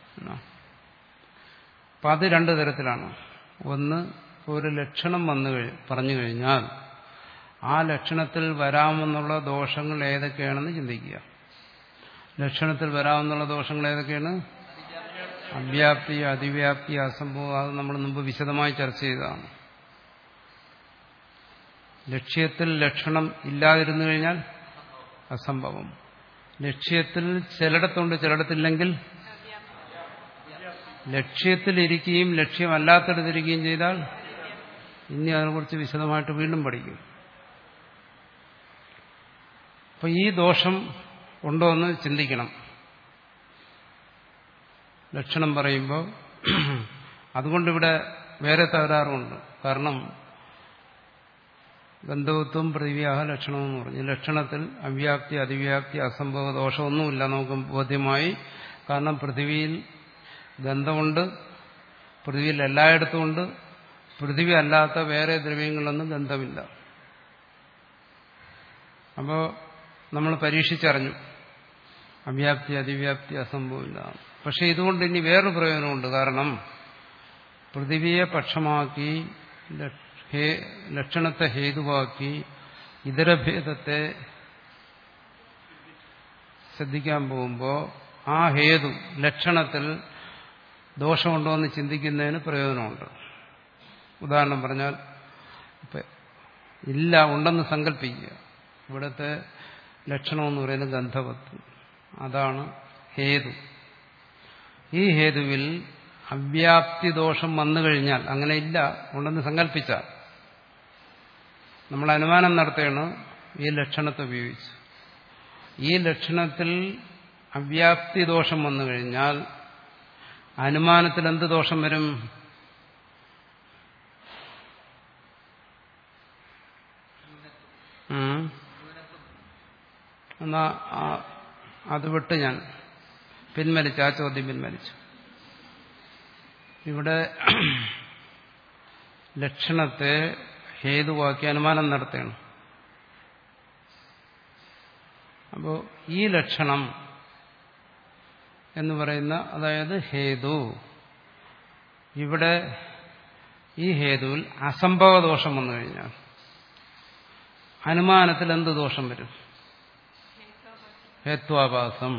Speaker 1: അപ്പൊ അത് രണ്ടു തരത്തിലാണ്. ഒന്ന്, ഒരു ലക്ഷണം വന്നു പറഞ്ഞു കഴിഞ്ഞാൽ ആ ലക്ഷണത്തിൽ വരാമെന്നുള്ള ദോഷങ്ങൾ ഏതൊക്കെയാണെന്ന് ചിന്തിക്കുക. ലക്ഷണത്തിൽ വരാമെന്നുള്ള ദോഷങ്ങൾ ഏതൊക്കെയാണ്? അവ്യാപ്തി, അതിവ്യാപ്തി, അസംഭവം. അത് നമ്മൾ മുമ്പ് വിശദമായി ചർച്ച ചെയ്തതാണ്. ലക്ഷ്യത്തിൽ ലക്ഷണം ഇല്ലാതിരുന്നു കഴിഞ്ഞാൽ അസംഭവം. ലക്ഷ്യത്തിൽ ചിലയിടത്തുണ്ട് ചിലയിടത്തില്ലെങ്കിൽ ലക്ഷ്യത്തിലിരിക്കുകയും ലക്ഷ്യമല്ലാത്തടത്തിരിക്കുകയും ചെയ്താൽ ഇനി അതിനെക്കുറിച്ച് വിശദമായിട്ട് വീണ്ടും പഠിക്കും. അപ്പൊ ഈ ദോഷം ഉണ്ടോ എന്ന് ചിന്തിക്കണം. ലക്ഷണം പറയുമ്പോൾ അതുകൊണ്ടിവിടെ വേറെ തകരാറുണ്ട്. കാരണം ഗന്ധവത്വം പൃഥിവ്യാഹ ലക്ഷണം എന്ന് പറഞ്ഞു. ലക്ഷണത്തിൽ അവ്യാപ്തി, അതിവ്യാപ്തി, അസംഭവ ദോഷമൊന്നുമില്ല നമുക്ക് ബോധ്യമായി. കാരണം പൃഥിവിയിൽ ഗന്ധമുണ്ട്, പൃഥിവിയിൽ എല്ലായിടത്തും ഉണ്ട്. പൃഥിവി അല്ലാത്ത വേറെ ദ്രവ്യങ്ങളൊന്നും ഗന്ധമില്ല. അപ്പോൾ നമ്മൾ പരീക്ഷിച്ചറിഞ്ഞു അവ്യാപ്തി, അതിവ്യാപ്തി, അസംഭവമില്ല. പക്ഷെ ഇതുകൊണ്ട് ഇനി വേറൊരു പ്രയോജനമുണ്ട്. കാരണം പൃഥിവിയെ പക്ഷമാക്കി ലക്ഷണത്തെ ഹേതുവാക്കി ഇതരഭേദത്തെ ശ്രദ്ധിക്കാൻ പോകുമ്പോൾ ആ ഹേതു ലക്ഷണത്തിൽ ദോഷമുണ്ടോ എന്ന് ചിന്തിക്കുന്നതിന് പ്രയോജനമുണ്ട്. ഉദാഹരണം പറഞ്ഞാൽ ഇല്ല, ഉണ്ടെന്ന് സങ്കല്പിക്കുക. ഇവിടുത്തെ ലക്ഷണമെന്ന് പറയുന്നത് ഗന്ധവത്വം. അതാണ് ഹേതു. ഈ ഹേതുവിൽ അവ്യാപ്തി ദോഷം വന്നു കഴിഞ്ഞാൽ, അങ്ങനെ ഇല്ല ഉണ്ടെന്ന് സങ്കല്പിച്ചാൽ, നമ്മൾ അനുമാനം നടത്തുകയാണ് ഈ ലക്ഷണത്തെ ഉപയോഗിച്ച്. ഈ ലക്ഷണത്തിൽ അവ്യാപ്തി ദോഷം വന്നു കഴിഞ്ഞാൽ അനുമാനത്തിൽ എന്ത് ദോഷം വരും? എന്നാ അത് വിട്ട് ഞാൻ പിൻവലിച്ചു, ആ ചോദ്യം പിൻവലിച്ചു. ഇവിടെ ലക്ഷണത്തെ ഹേതുവാക്കി അനുമാനം നടത്തുകയാണ്. അപ്പോൾ ഈ ലക്ഷണം എന്ന് പറയുന്ന, അതായത് ഹേതു, ഇവിടെ ഈ ഹേതുവിൽ അസംഭവ ദോഷം വന്നു കഴിഞ്ഞാൽ അനുമാനത്തിൽ എന്ത് ദോഷം വരും? ഹേത്വാഭാസം.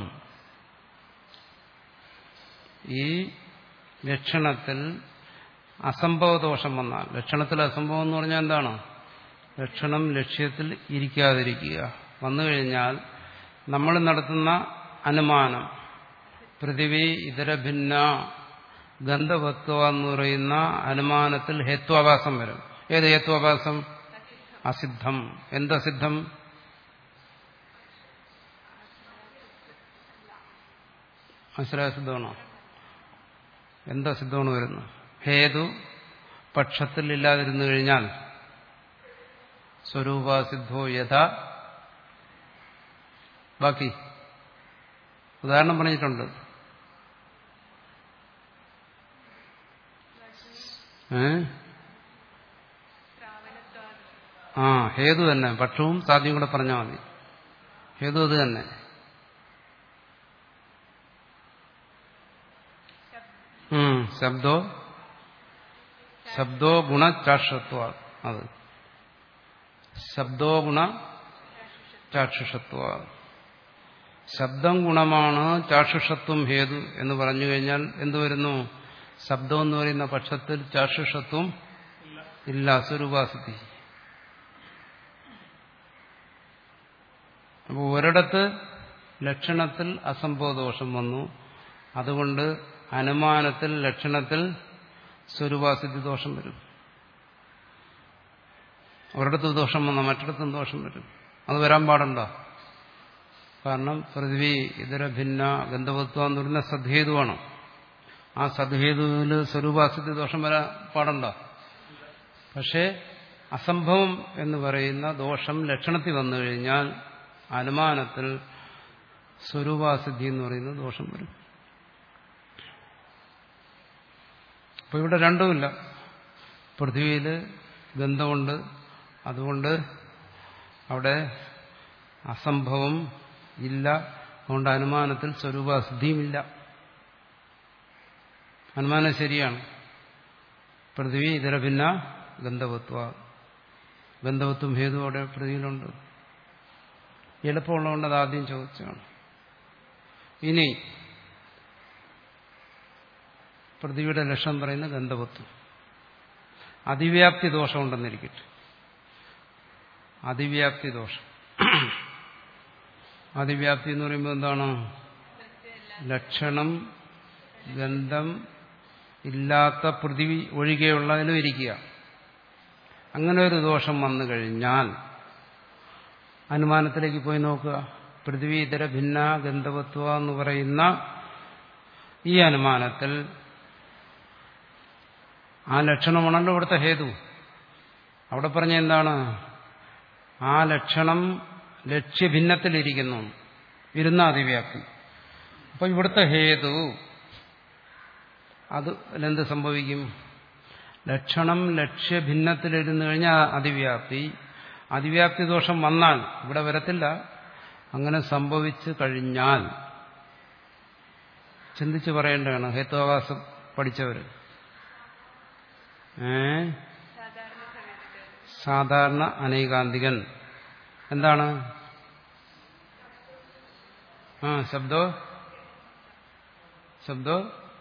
Speaker 1: ഈ ലക്ഷണത്തിൽ അസംഭവ ദോഷം വന്നാൽ, ലക്ഷണത്തിൽ അസംഭവം എന്ന് പറഞ്ഞാൽ എന്താണ്? ലക്ഷണം ലക്ഷ്യത്തിൽ ഇരിക്കാതിരിക്കുക വന്നു കഴിഞ്ഞാൽ നമ്മൾ നടത്തുന്ന അനുമാനം പൃഥിവി ഇതര ഭിന്ന ഗന്ധവത്വ എന്ന് പറയുന്ന അനുമാനത്തിൽ ഹേത്വാഭാസം വരും. ഏത് ഹേത്വാഭാസം? അസിദ്ധം. എന്തസിദ്ധം? ആശ്രയസിദ്ധമാണോ? എന്താ സിദ്ധമാണ് വരുന്നത്? ഹേതു പക്ഷത്തിൽ ഇല്ലാതിരുന്നു കഴിഞ്ഞാൽ സ്വരൂപാസിദ്ധോ യഥ. ബാക്കി ഉദാഹരണം പറഞ്ഞിട്ടുണ്ട്. ഏ ആ ഹേതു തന്നെ. പക്ഷവും സാധ്യം കൂടെ പറഞ്ഞാൽ മതി. ഹേതു അത് തന്നെ. ശബ്ദോ ശബ്ദോ ഗുണ ചാഷത്വ. അത് ശബ്ദോ ഗുണ ചാക്ഷുഷത്വ. ശബ്ദം ഗുണമാണ്, ചാക്ഷുഷത്വം ഹേതു എന്ന് പറഞ്ഞു കഴിഞ്ഞാൽ എന്തു വരുന്നു? ശബ്ദം എന്ന് പറയുന്ന പക്ഷത്തിൽ ചാക്ഷുഷത്വം ഇല്ല, സ്വരൂപാസിദ്ധി. അപ്പോൾ ഒരിടത്ത് ലക്ഷണത്തിൽ അസംഭവദോഷം വന്നു, അതുകൊണ്ട് അനുമാനത്തിൽ ലക്ഷണത്തിൽ സ്വരൂപാസിദ്ധി ദോഷം വരും. ഒരിടത്ത് ദോഷം വന്നാൽ മറ്റിടത്തും ദോഷം വരും. അത് വരാൻ പാടുണ്ടോ? കാരണം പൃഥ്വി ഇതര ഭിന്ന ഗന്ധവത്വം എന്ന് പറയുന്ന സദ്ഹേതുവാണ്. ആ സദ്ഹേതുവിൽ സ്വരൂപാസിദ്ധി ദോഷം വരാൻ പാടുണ്ടോ? പക്ഷേ അസംഭവം എന്ന് പറയുന്ന ദോഷം ലക്ഷണത്തിൽ വന്നു കഴിഞ്ഞാൽ അനുമാനത്തിൽ സ്വരൂപാസിദ്ധി എന്ന് പറയുന്ന ദോഷം വരും. അപ്പൊ ഇവിടെ രണ്ടുമില്ല. പൃഥ്വിയിൽ ഗന്ധമുണ്ട്, അതുകൊണ്ട് അവിടെ അസംഭവം ഇല്ല, അതുകൊണ്ട് അനുമാനത്തിൽ സ്വരൂപാസിദ്ധിയുമില്ല. അനുമാനം ശരിയാണ്. പൃഥ്വി ഇതര ഭിന്ന ഗന്ധവത്വ, ഗന്ധവത്വം ഹേതു അവിടെ പൃഥ്വിയിലുണ്ട്. എളുപ്പമുള്ളതുകൊണ്ട് അത് ആദ്യം ചോദിച്ചാണ്. ഇനി പൃഥ്വിയുടെ ലക്ഷണം പറയുന്ന ഗന്ധവത്വം. അതിവ്യാപ്തി ദോഷമുണ്ടെന്നിരിക്കട്ടെ. അതിവ്യാപ്തി ദോഷം. അതിവ്യാപ്തി എന്ന് പറയുമ്പോൾ എന്താണ്? ലക്ഷണം ഗന്ധം ഇല്ലാത്ത പൃഥ്വി ഒഴികെയുള്ളതിലും ഇരിക്കുക. അങ്ങനെ ഒരു ദോഷം വന്നു കഴിഞ്ഞാൽ അനുമാനത്തിലേക്ക് പോയി നോക്കുക. പൃഥ്വി ഇതര ഭിന്ന ഗന്ധവത്വ എന്ന് പറയുന്ന ഈ അനുമാനത്തിൽ ആ ലക്ഷണമാണല്ലോ ഇവിടുത്തെ ഹേതു. അവിടെ പറഞ്ഞ എന്താണ്? ആ ലക്ഷണം ലക്ഷ്യഭിന്നത്തിലിരിക്കുന്നു, ഇരുന്ന അതിവ്യാപ്തി. അപ്പൊ ഇവിടുത്തെ ഹേതു അത് എന്ത് സംഭവിക്കും? ലക്ഷണം ലക്ഷ്യഭിന്നത്തിലിരുന്നു കഴിഞ്ഞാൽ അതിവ്യാപ്തി. അതിവ്യാപ്തി ദോഷം വന്നാൽ ഇവിടെ വരത്തില്ല. അങ്ങനെ സംഭവിച്ചു കഴിഞ്ഞാൽ ചിന്തിച്ച് പറയേണ്ടതാണ്. ഹേത്വാഭാസം പഠിച്ചവര് ഏ സാധാരണ അനൈകാന്തികൻ എന്താണ്? ആ ശബ്ദോ ശബ്ദോ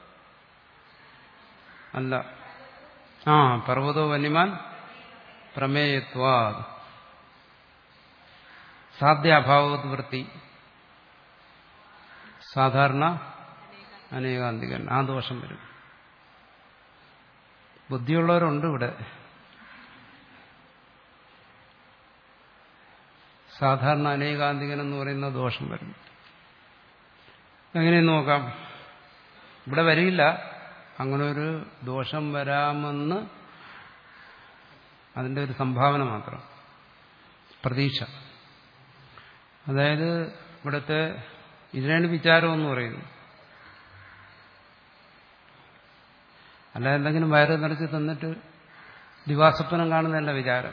Speaker 1: അല്ല. ആ പർവ്വതോ വന്യമാൻ പ്രമേയത്വാ സാധ്യാഭാവത് വൃത്തി. സാധാരണ അനേകാന്തികൻ. ആ ദോഷം വരും. ബുദ്ധിയുള്ളവരുണ്ട് ഇവിടെ. സാധാരണ അനേകാന്തികൻ എന്ന് പറയുന്ന ദോഷം വരും. എങ്ങനെയെന്ന് നോക്കാം. ഇവിടെ വരില്ല. അങ്ങനെ ഒരു ദോഷം വരാമെന്ന് അതിൻ്റെ ഒരു സംഭാവന മാത്രം, പ്രതീക്ഷ. അതായത് ഇവിടുത്തെ ഇതിനാണ് വിചാരം എന്ന് പറയുന്നു. അല്ല എന്തെങ്കിലും വയറ് നിറച്ച് തന്നിട്ട് ദിവാസ്വപ്നം കാണുന്നതല്ല വിചാരം.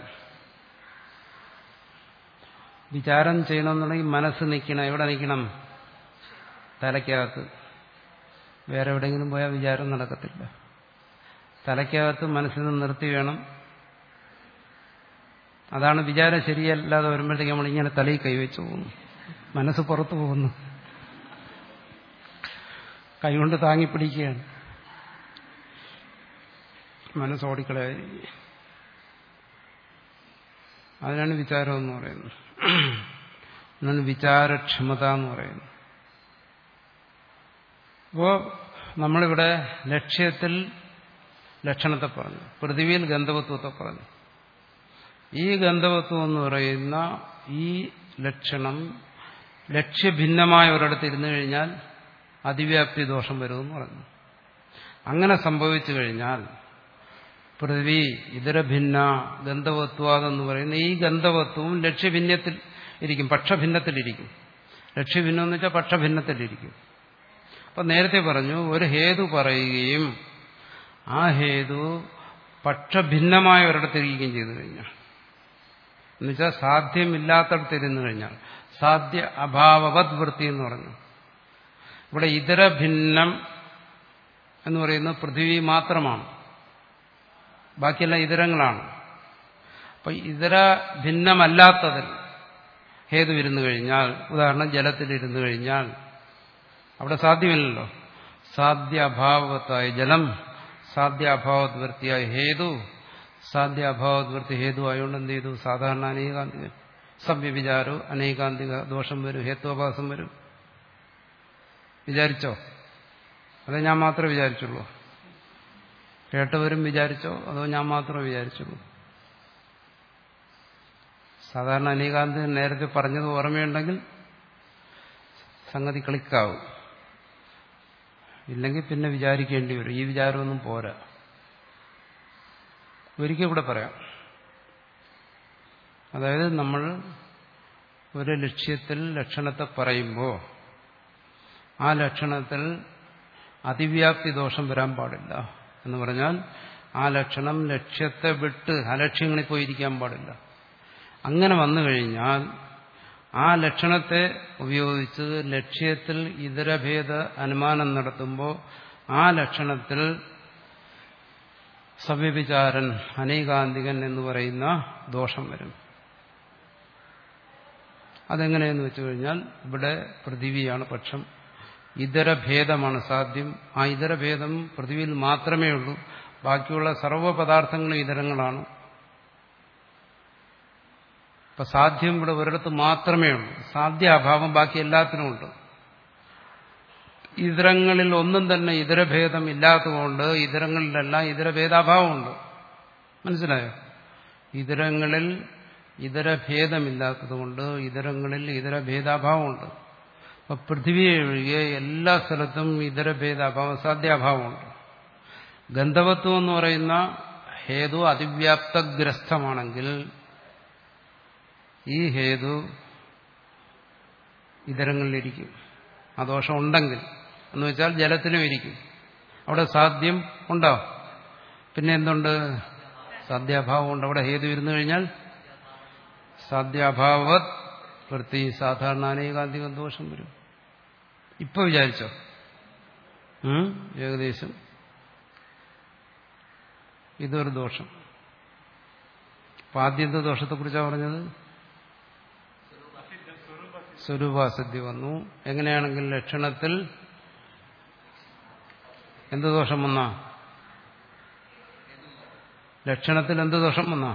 Speaker 1: വിചാരം ചെയ്യണമെന്നുണ്ടെങ്കിൽ മനസ്സ് നിൽക്കണം. എവിടെ നിൽക്കണം? തലയ്ക്കകത്ത്. വേറെ എവിടെയെങ്കിലും പോയാൽ വിചാരം നടക്കത്തില്ല. തലയ്ക്കകത്ത് മനസ്സിനെ നിർത്തി വേണം. അതാണ് വിചാരം ശരിയല്ലാതെ വരുമ്പോഴത്തേക്ക് നമ്മളിങ്ങനെ തലയിൽ കൈവച്ച് പോകുന്നു, മനസ്സ് പുറത്തു പോകുന്നു, കൈകൊണ്ട് താങ്ങിപ്പിടിക്കുകയാണ്, മനസ്സോടിക്കളയായിരിക്കും. അതിനാണ് വിചാരം എന്ന് പറയുന്നത്. അതിനാണ് വിചാരക്ഷമത എന്ന് പറയുന്നത്. അപ്പോ നമ്മളിവിടെ ലക്ഷ്യത്തിൽ ലക്ഷണത്തെ പറഞ്ഞു, പൃഥ്വിയിൽ ഗന്ധവത്വത്തെ പറഞ്ഞു. ഈ ഗന്ധവത്വം എന്ന് പറയുന്ന ഈ ലക്ഷണം ലക്ഷ്യഭിന്നമായ ഒരിടത്ത് ഇരുന്നു കഴിഞ്ഞാൽ അതിവ്യാപ്തി ദോഷം വരുമെന്ന് പറഞ്ഞു. അങ്ങനെ സംഭവിച്ചു കഴിഞ്ഞാൽ പൃഥ്വി ഇതര ഭിന്ന ഗന്ധവത്വാതെന്ന് പറയുന്ന ഈ ഗന്ധവത്വവും ലക്ഷ്യഭിന്നത്തിൽ ഇരിക്കും, പക്ഷഭിന്നത്തിലിരിക്കും. ലക്ഷ്യഭിന്നം എന്ന് വെച്ചാൽ പക്ഷഭിന്നത്തിലിരിക്കും. അപ്പൊ നേരത്തെ പറഞ്ഞു ഒരു ഹേതു പറയുകയും ആ ഹേതു പക്ഷഭിന്നമായ ഒരിടത്തിരിക്കുകയും ചെയ്തു കഴിഞ്ഞാൽ, എന്നുവെച്ചാൽ സാധ്യമില്ലാത്തടത്തിരുന്നു കഴിഞ്ഞാൽ, സാധ്യ അഭാവവത് വൃത്തി എന്ന് പറഞ്ഞു. ഇവിടെ ഇതര ഭിന്നം എന്ന് പറയുന്നത് പൃഥ്വി മാത്രമാണ്, ബാക്കിയെല്ലാം ഇതരങ്ങളാണ്. അപ്പൊ ഇതര ഭിന്നമല്ലാത്തതിൽ ഹേതു ഇരുന്നു കഴിഞ്ഞാൽ, ഉദാഹരണം ജലത്തിലിരുന്നു കഴിഞ്ഞാൽ അവിടെ സാധ്യമില്ലല്ലോ. സാധ്യാഭാവത്തായ ജലം, സാധ്യാഭാവവൃത്തിയായ ഹേതു, സാധ്യാഭാവവൃത്തി ഹേതു ആയതുകൊണ്ട് എന്ത് ചെയ്തു? സാധാരണ അനേകാന്തിക സവ്യവിചാരോ അനേകാന്തിക ദോഷം വരും, ഹേത്വാഭാസം വരും. വിചാരിച്ചോ? അതോ ഞാൻ മാത്രമേ വിചാരിച്ചുള്ളൂ? കേട്ടവരും വിചാരിച്ചോ അതോ ഞാൻ മാത്രമേ വിചാരിച്ചുള്ളൂ? സാധാരണ അനേകാന്തി നേരത്തെ പറഞ്ഞത് ഓർമ്മയുണ്ടെങ്കിൽ സംഗതി ക്ലിക്കാവും. ഇല്ലെങ്കിൽ പിന്നെ വിചാരിക്കേണ്ടി വരും. ഈ വിചാരമൊന്നും പോരാ. ഒരിക്കൽ ഇവിടെ പറയാം. അതായത് നമ്മൾ ഒരു ലക്ഷ്യത്തിൽ ലക്ഷണത്തെ പറയുമ്പോൾ ആ ലക്ഷണത്തിൽ അതിവ്യാപ്തി ദോഷം വരാൻ പാടില്ല. എന്ന് പറഞ്ഞാൽ ആ ലക്ഷണം ലക്ഷ്യത്തെ വിട്ട് അലക്ഷ്യങ്ങളിൽ പോയിരിക്കാൻ പാടില്ല. അങ്ങനെ വന്നു കഴിഞ്ഞാൽ ആ ലക്ഷണത്തെ ഉപയോഗിച്ച് ലക്ഷ്യത്തിൽ ഇതരഭേദ അനുമാനം നടത്തുമ്പോൾ ആ ലക്ഷണത്തിൽ സവ്യവിചാരൻ അനേകാന്തികൻ എന്ന് പറയുന്ന ദോഷം വരും. അതെങ്ങനെയെന്ന് വെച്ചു കഴിഞ്ഞാൽ ഇവിടെ പൃഥിവിയാണ് പക്ഷം, ഇതരഭേദമാണ് സാധ്യം. ആ ഇതരഭേദം പൃഥിവിയിൽ മാത്രമേ ഉള്ളൂ. ബാക്കിയുള്ള സർവ്വ പദാർത്ഥങ്ങളും ഇതരങ്ങളാണ്. ഇപ്പൊ സാധ്യം ഇവിടെ ഒരിടത്ത് മാത്രമേ ഉള്ളൂ. സാധ്യാഭാവം ബാക്കി എല്ലാത്തിനും ഉണ്ട്. ഇതരങ്ങളിൽ ഒന്നും തന്നെ ഇതരഭേദം ഇല്ലാത്തതുകൊണ്ട് ഇതരങ്ങളിലെല്ലാം ഇതരഭേദാഭാവമുണ്ട്. മനസ്സിലായോ? ഇതരങ്ങളിൽ ഇതരഭേദമില്ലാത്തതുകൊണ്ട് ഇതരങ്ങളിൽ ഇതരഭേദാഭാവമുണ്ട്. അപ്പൊ പൃഥ്വിയെ ഒഴികെ എല്ലാ സ്ഥലത്തും ഇതരഭേദാഭാവം സാധ്യാഭാവമുണ്ട്. ഗന്ധവത്വം എന്ന് പറയുന്ന ഹേതു അതിവ്യാപ്തഗ്രസ്തമാണെങ്കിൽ ഈ ഹേതു ഇതരങ്ങളിലിരിക്കും. ആ ദോഷം ഉണ്ടെങ്കിൽ എന്ന് വെച്ചാൽ ജലത്തിലും ഇരിക്കും. അവിടെ സാധ്യം ഉണ്ടാവും. പിന്നെ എന്തുണ്ട്? സാധ്യാഭാവം ഉണ്ട്. അവിടെ ഹേതു ഇരുന്നു കഴിഞ്ഞാൽ സാധ്യാഭാവത് വൃത്തി സാധാരണ അനേകാന്തിക ദോഷം വരും. ഇപ്പൊ വിചാരിച്ചോ? ഏകദേശം ഇതൊരു ദോഷം. അപ്പൊ ആദ്യത്തെ ദോഷത്തെക്കുറിച്ചാണ് പറഞ്ഞത്. സ്വരൂപാസിദ്ധി വന്നു. എങ്ങനെയാണെങ്കിൽ ലക്ഷണത്തിൽ എന്ത് ദോഷം വന്നാ? ലക്ഷണത്തിൽ എന്ത് ദോഷം വന്നാ?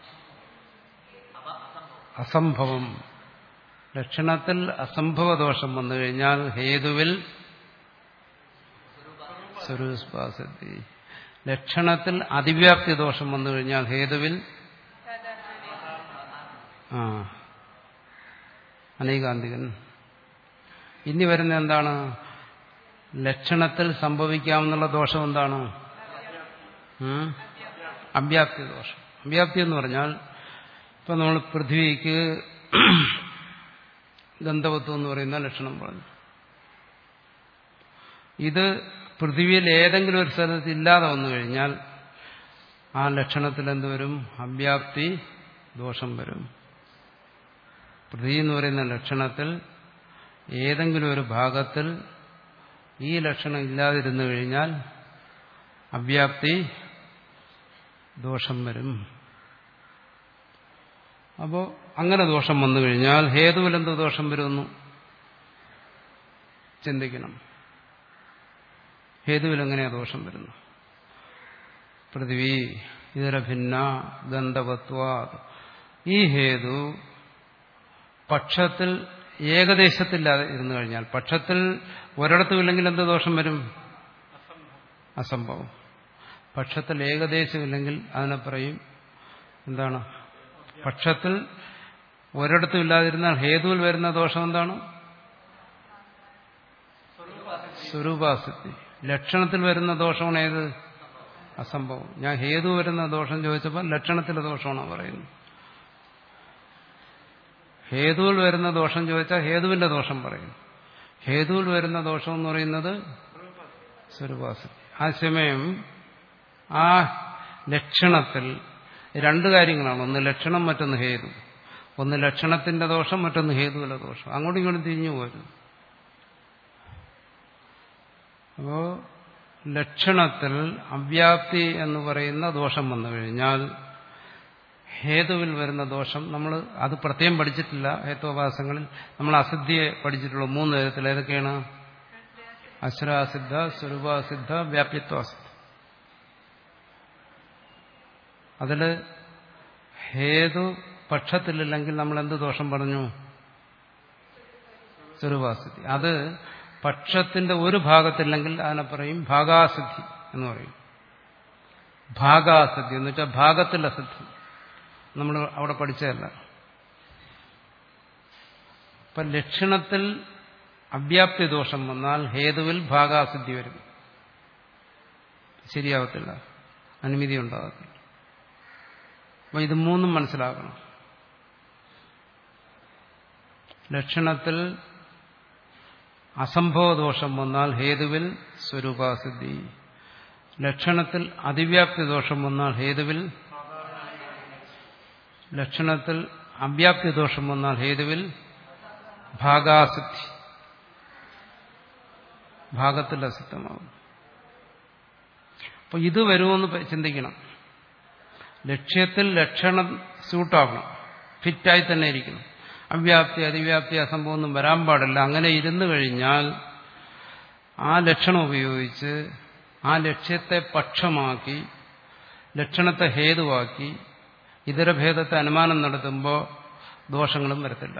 Speaker 1: അസംഭവം. ലക്ഷണത്തിൽ അസംഭവ ദോഷം വന്നു കഴിഞ്ഞാൽ ഹേതുവിൽ സ്വരൂപാസിദ്ധി. ലക്ഷണത്തിൽ അതിവ്യാപ്തി ദോഷം വന്നു കഴിഞ്ഞാൽ ഹേതുവിൽ ആ അനേകാന്തികൻ. ഇനി വരുന്ന എന്താണ്? ലക്ഷണത്തിൽ സംഭവിക്കാമെന്നുള്ള ദോഷം എന്താണ്? അവ്യാപ്തി ദോഷം. അവ്യാപ്തി എന്ന് പറഞ്ഞാൽ ഇപ്പൊ നമ്മൾ പൃഥ്വിക്ക് ഗന്ധവത്വം എന്ന് പറയുന്ന ലക്ഷണം പറഞ്ഞു. ഇത് പൃഥ്വിയിൽ ഏതെങ്കിലും ഒരു സ്ഥലത്ത് ഇല്ലാതെ വന്നു കഴിഞ്ഞാൽ ആ ലക്ഷണത്തിൽ എന്തുവരും? അവ്യാപ്തി ദോഷം വരും. പൃഥ്വി എന്ന് പറയുന്ന ലക്ഷണത്തിൽ ഏതെങ്കിലും ഒരു ഭാഗത്തിൽ ഈ ലക്ഷണം ഇല്ലാതിരുന്നു കഴിഞ്ഞാൽ അവ്യാപ്തി ദോഷം വരും. അപ്പോ അങ്ങനെ ദോഷം വന്നു കഴിഞ്ഞാൽ ഹേതുവിൽ എന്ത് ദോഷം വരുമെന്നു ചിന്തിക്കണം. ഹേതുവിൽ എങ്ങനെയാ ദോഷം വരുന്നു? പൃഥ്വി ഇതര ഭിന്ന ഗന്ധവത്വ. ഈ ഹേതു പക്ഷത്തിൽ ഏകദേശത്തില്ലാതെ ഇരുന്നു കഴിഞ്ഞാൽ, പക്ഷത്തിൽ ഒരിടത്തുമില്ലെങ്കിൽ എന്ത് ദോഷം വരും? അസംഭവം. പക്ഷത്തിൽ ഏകദേശമില്ലെങ്കിൽ അതിനെ പറയും എന്താണ്? പക്ഷത്തിൽ ഒരിടത്തും ഇല്ലാതിരുന്നാൽ ഹേതുവിൽ വരുന്ന ദോഷം എന്താണ്? സ്വരൂപാസിദ്ധി. ലക്ഷണത്തിൽ വരുന്ന ദോഷമാണ് ഏത്? അസംഭവം. ഞാൻ ഹേതു വരുന്ന ദോഷം ചോദിച്ചപ്പോൾ ലക്ഷണത്തിലെ ദോഷമാണ് പറയുന്നത്. ഹേതുവിൽ വരുന്ന ദോഷം ചോദിച്ചാൽ ഹേതുവിന്റെ ദോഷം പറയും. ഹേതുവിൽ വരുന്ന ദോഷം എന്ന് പറയുന്നത് സ്വരൂപാസിദ്ധി. ആ സമയം ആ ലക്ഷണത്തിൽ രണ്ട് കാര്യങ്ങളാണ്. ഒന്ന് ലക്ഷണം, മറ്റൊന്ന് ഹേതു. ഒന്ന് ലക്ഷണത്തിന്റെ ദോഷം, മറ്റൊന്ന് ഹേതുവിലെ ദോഷം. അങ്ങോട്ടും ഇങ്ങോട്ടും തിരിഞ്ഞു പോരുന്നു. അപ്പോ ലക്ഷണത്തിൽ അവ്യാപ്തി എന്ന് പറയുന്ന ദോഷം വന്നു കഴിഞ്ഞാൽ ഹേതുവിൽ വരുന്ന ദോഷം നമ്മൾ അത് പ്രത്യേകം പഠിച്ചിട്ടില്ല. ഹേത്വാഭാസങ്ങളിൽ നമ്മൾ അസിദ്ധിയെ പഠിച്ചിട്ടുള്ളൂ മൂന്ന് തരത്തിൽ. ഏതൊക്കെയാണ്? അശ്രാസിദ്ധ, സ്വരൂപാസിദ്ധ, വ്യാപ്യത്വാസിദ്ധ. അതില് ഹേതു പക്ഷത്തിലില്ലെങ്കിൽ നമ്മൾ എന്ത് ദോഷം പറഞ്ഞു? സ്വരൂപാസിദ്ധി. അത് പക്ഷത്തിന്റെ ഒരു ഭാഗത്തില്ലെങ്കിൽ അതിനെ പറയും ഭാഗാസിദ്ധി എന്ന് പറയും. ഭാഗാസിദ്ധി എന്ന് വെച്ചാൽ ഭാഗത്തിൽ അസിദ്ധി. നമ്മൾ അവിടെ പഠിച്ചതല്ല. ഇപ്പൊ ലക്ഷണത്തിൽ അവ്യാപ്തി ദോഷം വന്നാൽ ഹേതുവിൽ ഭാഗാസിദ്ധി വരും. ശരിയാവത്തില്ല, അനുമതി ഉണ്ടാകത്തില്ല. അപ്പൊ ഇത് മൂന്നും മനസ്സിലാക്കണം. ലക്ഷണത്തിൽ അസംഭവദോഷം വന്നാൽ ഹേതുവിൽ സ്വരൂപാസിദ്ധി. ലക്ഷണത്തിൽ അതിവ്യാപ്തി ദോഷം വന്നാൽ ഹേതുവിൽ, ലക്ഷണത്തിൽ അവ്യാപ്തി ദോഷം വന്നാൽ ഹേതുവിൽ ഭാഗാസിദ്ധി. ഭാഗത്തിൽ അസിദ്ധമാകും. അപ്പൊ ഇത് വരുമെന്ന് ചിന്തിക്കണം. ലക്ഷ്യത്തിൽ ലക്ഷണം സ്യൂട്ടാവണം, ഫിറ്റായി തന്നെ ഇരിക്കണം. അവ്യാപ്തി അതിവ്യാപ്തി അസംഭവമൊന്നും വരാൻ പാടില്ല. അങ്ങനെ ഇരുന്നു കഴിഞ്ഞാൽ ആ ലക്ഷണം ഉപയോഗിച്ച് ആ ലക്ഷ്യത്തെ പക്ഷമാക്കി ലക്ഷണത്തെ ഹേതുവാക്കി ഇതരഭേദത്തെ അനുമാനം നടത്തുമ്പോൾ ദോഷങ്ങളും വരത്തില്ല.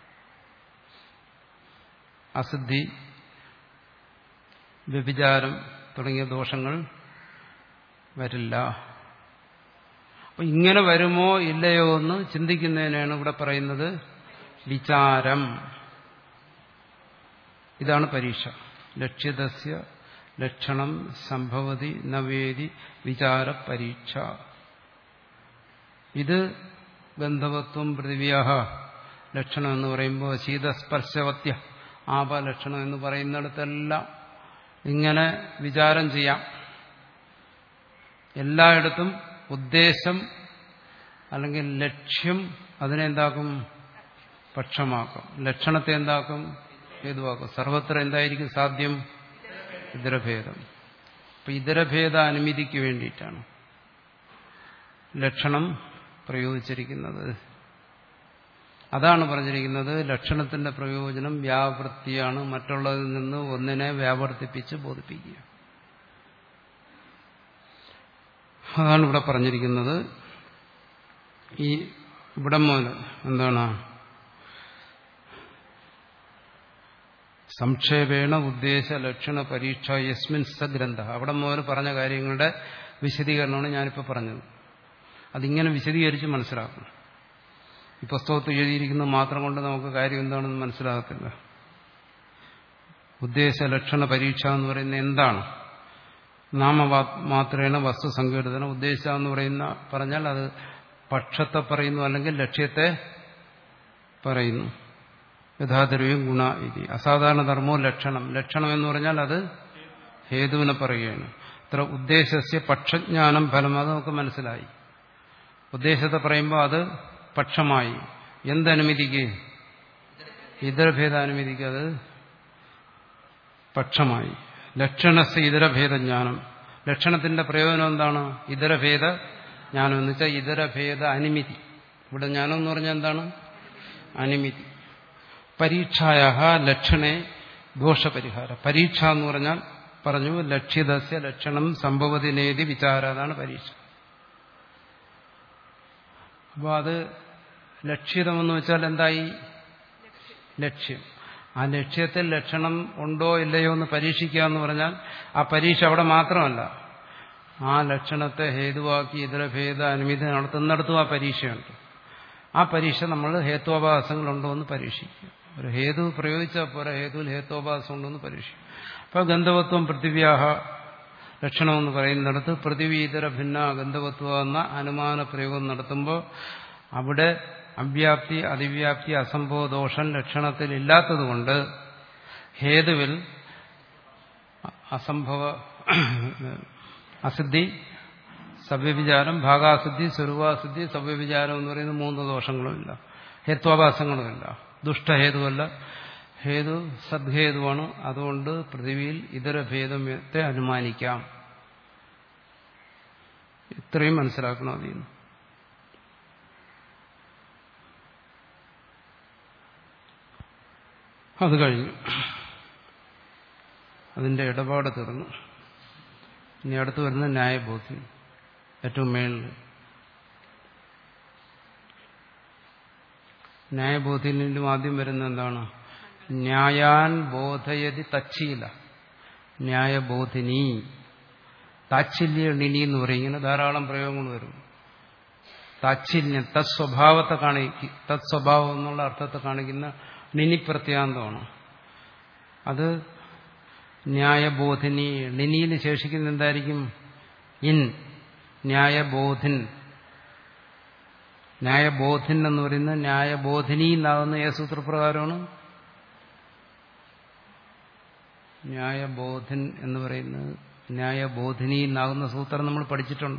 Speaker 1: അസിദ്ധി, വ്യഭിചാരം തുടങ്ങിയ ദോഷങ്ങൾ വരില്ല. അപ്പൊ ഇങ്ങനെ വരുമോ ഇല്ലയോ എന്ന് ചിന്തിക്കുന്നതിനാണ് ഇവിടെ പറയുന്നത് വിചാരം. ഇതാണ് പരീക്ഷ. ലക്ഷ്യതസ്യ ലക്ഷണം സംഭവതി നവേദി വിചാര പരീക്ഷ. ഇത് ഗന്ധവത്വം പൃഥിവ്യാഹ ലക്ഷണം എന്ന് പറയുമ്പോൾ ശീതസ്പർശവത്യ ആപലക്ഷണം എന്ന് പറയുന്നിടത്തെല്ലാം ഇങ്ങനെ വിചാരം ചെയ്യാം. എല്ലായിടത്തും ഉദ്ദേശം അല്ലെങ്കിൽ ലക്ഷ്യം അതിനെ എന്താക്കും? പക്ഷമാക്കും. ലക്ഷണത്തെ എന്താക്കും? ഹേതുവാക്കും. സർവത്ര എന്തായിരിക്കും സാധ്യം? ഇതരഭേദം. അപ്പൊ ഇതരഭേദ അനുമതിക്ക് വേണ്ടിയിട്ടാണ് ലക്ഷണം പ്രയോഗിച്ചിരിക്കുന്നത്. അതാണ് പറഞ്ഞിരിക്കുന്നത് ലക്ഷണത്തിന്റെ പ്രയോജനം വ്യാവൃത്തിയാണ്. മറ്റുള്ളതിൽ നിന്ന് ഒന്നിനെ വ്യാവർത്തിപ്പിച്ച് ബോധിപ്പിക്കുക. അതാണ് ഇവിടെ പറഞ്ഞിരിക്കുന്നത്. ഈ ഇവിടം മുതൽ എന്താണ്? സംക്ഷേപേണ ഉദ്ദേശ ലക്ഷണ പരീക്ഷ യസ്മിൻ സഗ്രന്ഥ. അവിടെ മുതൽ പറഞ്ഞ കാര്യങ്ങളുടെ വിശദീകരണമാണ് ഞാനിപ്പോൾ പറഞ്ഞത്. അതിങ്ങനെ വിശദീകരിച്ച് മനസ്സിലാക്കണം. ഈ പുസ്തകത്തിൽ എഴുതിയിരിക്കുന്നത് മാത്രം കൊണ്ട് നമുക്ക് കാര്യം എന്താണെന്ന് മനസ്സിലാകത്തില്ല. ഉദ്ദേശ ലക്ഷണ പരീക്ഷ എന്ന് പറയുന്നത് എന്താണ്? നാമമാത്രേണ വസ്തു സങ്കീർത്തനം. ഉദ്ദേശ എന്ന് പറയുന്ന പറഞ്ഞാൽ അത് പക്ഷത്തെ പറയുന്നു, അല്ലെങ്കിൽ ലക്ഷ്യത്തെ പറയുന്നു. യഥാദ്രവ്യം ഗുണ ഇതി. അസാധാരണ ധർമ്മോ ലക്ഷണം. ലക്ഷണം എന്ന് പറഞ്ഞാൽ അത് ഹേതുവിനെ പറയുകയാണ്. ഇത്ര ഉദ്ദേശസ്യ പക്ഷജ്ഞാനം ഫലം. അത് നമുക്ക് മനസ്സിലായി. ഉദ്ദേശത്തെ പറയുമ്പോൾ അത് പക്ഷമായി. എന്തനുമതിക്ക്? ഇതരഭേദാനുമതിക്ക് അത് പക്ഷമായി. ലക്ഷണസ് ഇതരഭേദജ്ഞാനം. ലക്ഷണത്തിന്റെ പ്രയോജനം എന്താണ്? ഇതരഭേദ ജ്ഞാനം എന്ന് വെച്ചാൽ ഇതരഭേദ അനുമതി. ഇവിടെ ജ്ഞാനം എന്ന് പറഞ്ഞാൽ എന്താണ്? അനുമതി. പരീക്ഷായ ലക്ഷണേ ദോഷപരിഹാര. പരീക്ഷ എന്ന് പറഞ്ഞാൽ പറഞ്ഞു ലക്ഷ്യതസ്യ ലക്ഷണം സംഭവതിനേതി വിചാര. അതാണ് പരീക്ഷ. അപ്പോൾ അത് ലക്ഷ്യതമെന്ന് വെച്ചാൽ എന്തായി? ലക്ഷ്യം. ആ ലക്ഷ്യത്തിൽ ലക്ഷണം ഉണ്ടോ ഇല്ലയോ എന്ന് പരീക്ഷിക്കുക എന്ന് പറഞ്ഞാൽ ആ പരീക്ഷ അവിടെ മാത്രമല്ല, ആ ലക്ഷണത്തെ ഹേതുവാക്കി ഇതരഭേദ അനുമതി നടത്തുന്നിടത്തും ആ പരീക്ഷയുണ്ട്. ആ പരീക്ഷ നമ്മൾ ഹേത്വാഭാസങ്ങളുണ്ടോ എന്ന് പരീക്ഷിക്കുക. ഒരു ഹേതു പ്രയോഗിച്ചാൽ പോരാ, ഹേതുവിൽ ഹേത്വാഭാസം ഉണ്ടോ എന്ന് പരീക്ഷിക്കും. അപ്പോൾ ഗന്ധവത്വം പൃഥിവ്യാഹ ലക്ഷണമെന്ന് പറയുന്നിടത്ത് പൃഥിവി ഇതര ഭിന്ന ഗന്ധവത്വ എന്ന അനുമാന പ്രയോഗം നടത്തുമ്പോൾ അവിടെ അവ്യാപ്തി അതിവ്യാപ്തി അസംഭവ ദോഷം ലക്ഷണത്തിൽ ഇല്ലാത്തതുകൊണ്ട് ഹേതുവിൽ അസംഭവ അസിദ്ധി, സവ്യവിചാരം, ഭാഗാസിദ്ധി, സ്വരൂപാസിദ്ധി, സവ്യവിചാരം എന്ന് പറയുന്ന മൂന്ന് ദോഷങ്ങളുമില്ല, ഹേത്വാഭാസങ്ങളുമില്ല. ദുഷ്ടഹേതുവല്ല, ഹേതു സദ്ഹേതുവാണ്. അതുകൊണ്ട് പൃഥിവിയിൽ ഇതരഭേദത്തെ അനുമാനിക്കാം. ഇത്രയും മനസ്സിലാക്കണം. അതിൽ നിന്ന് അത് കഴിഞ്ഞു. അതിന്റെ ഇടപാട് തീർന്നു. ഇനി അടുത്ത് വരുന്ന ന്യായബോധി, ഏറ്റവും മേളിൽ. ന്യായബോധിയിലും ആദ്യം വരുന്ന എന്താണ്? ന്യായാൻ ബോധയതി തച്ചീല. ന്യായബോധിനി, താച്ഛല്യ നിനി എന്ന് പറയും. ഇങ്ങനെ ധാരാളം പ്രയോഗങ്ങൾ വരും. താച്ഛല്യം തത്സ്വഭാവത്തെ കാണിക്കും, തത്സ്വഭാവം എന്നുള്ള അർത്ഥത്തെ കാണിക്കുന്ന നിനി പ്രത്യാന്തമാണ് അത്. ന്യായബോധിനി, നിനിയിൽ ശേഷിക്കുന്ന എന്തായിരിക്കും? ഇൻ. ന്യായബോധിൻ. ന്യായബോധിൻ എന്ന് പറയുന്നത് ന്യായബോധിനി എന്നാകുന്ന ഏ സൂത്രപ്രകാരമാണ്? ന്യായബോധിൻ എന്ന് പറയുന്നത് ന്യായബോധിനി എന്നാകുന്ന സൂത്രം നമ്മൾ പഠിച്ചിട്ടുണ്ട്.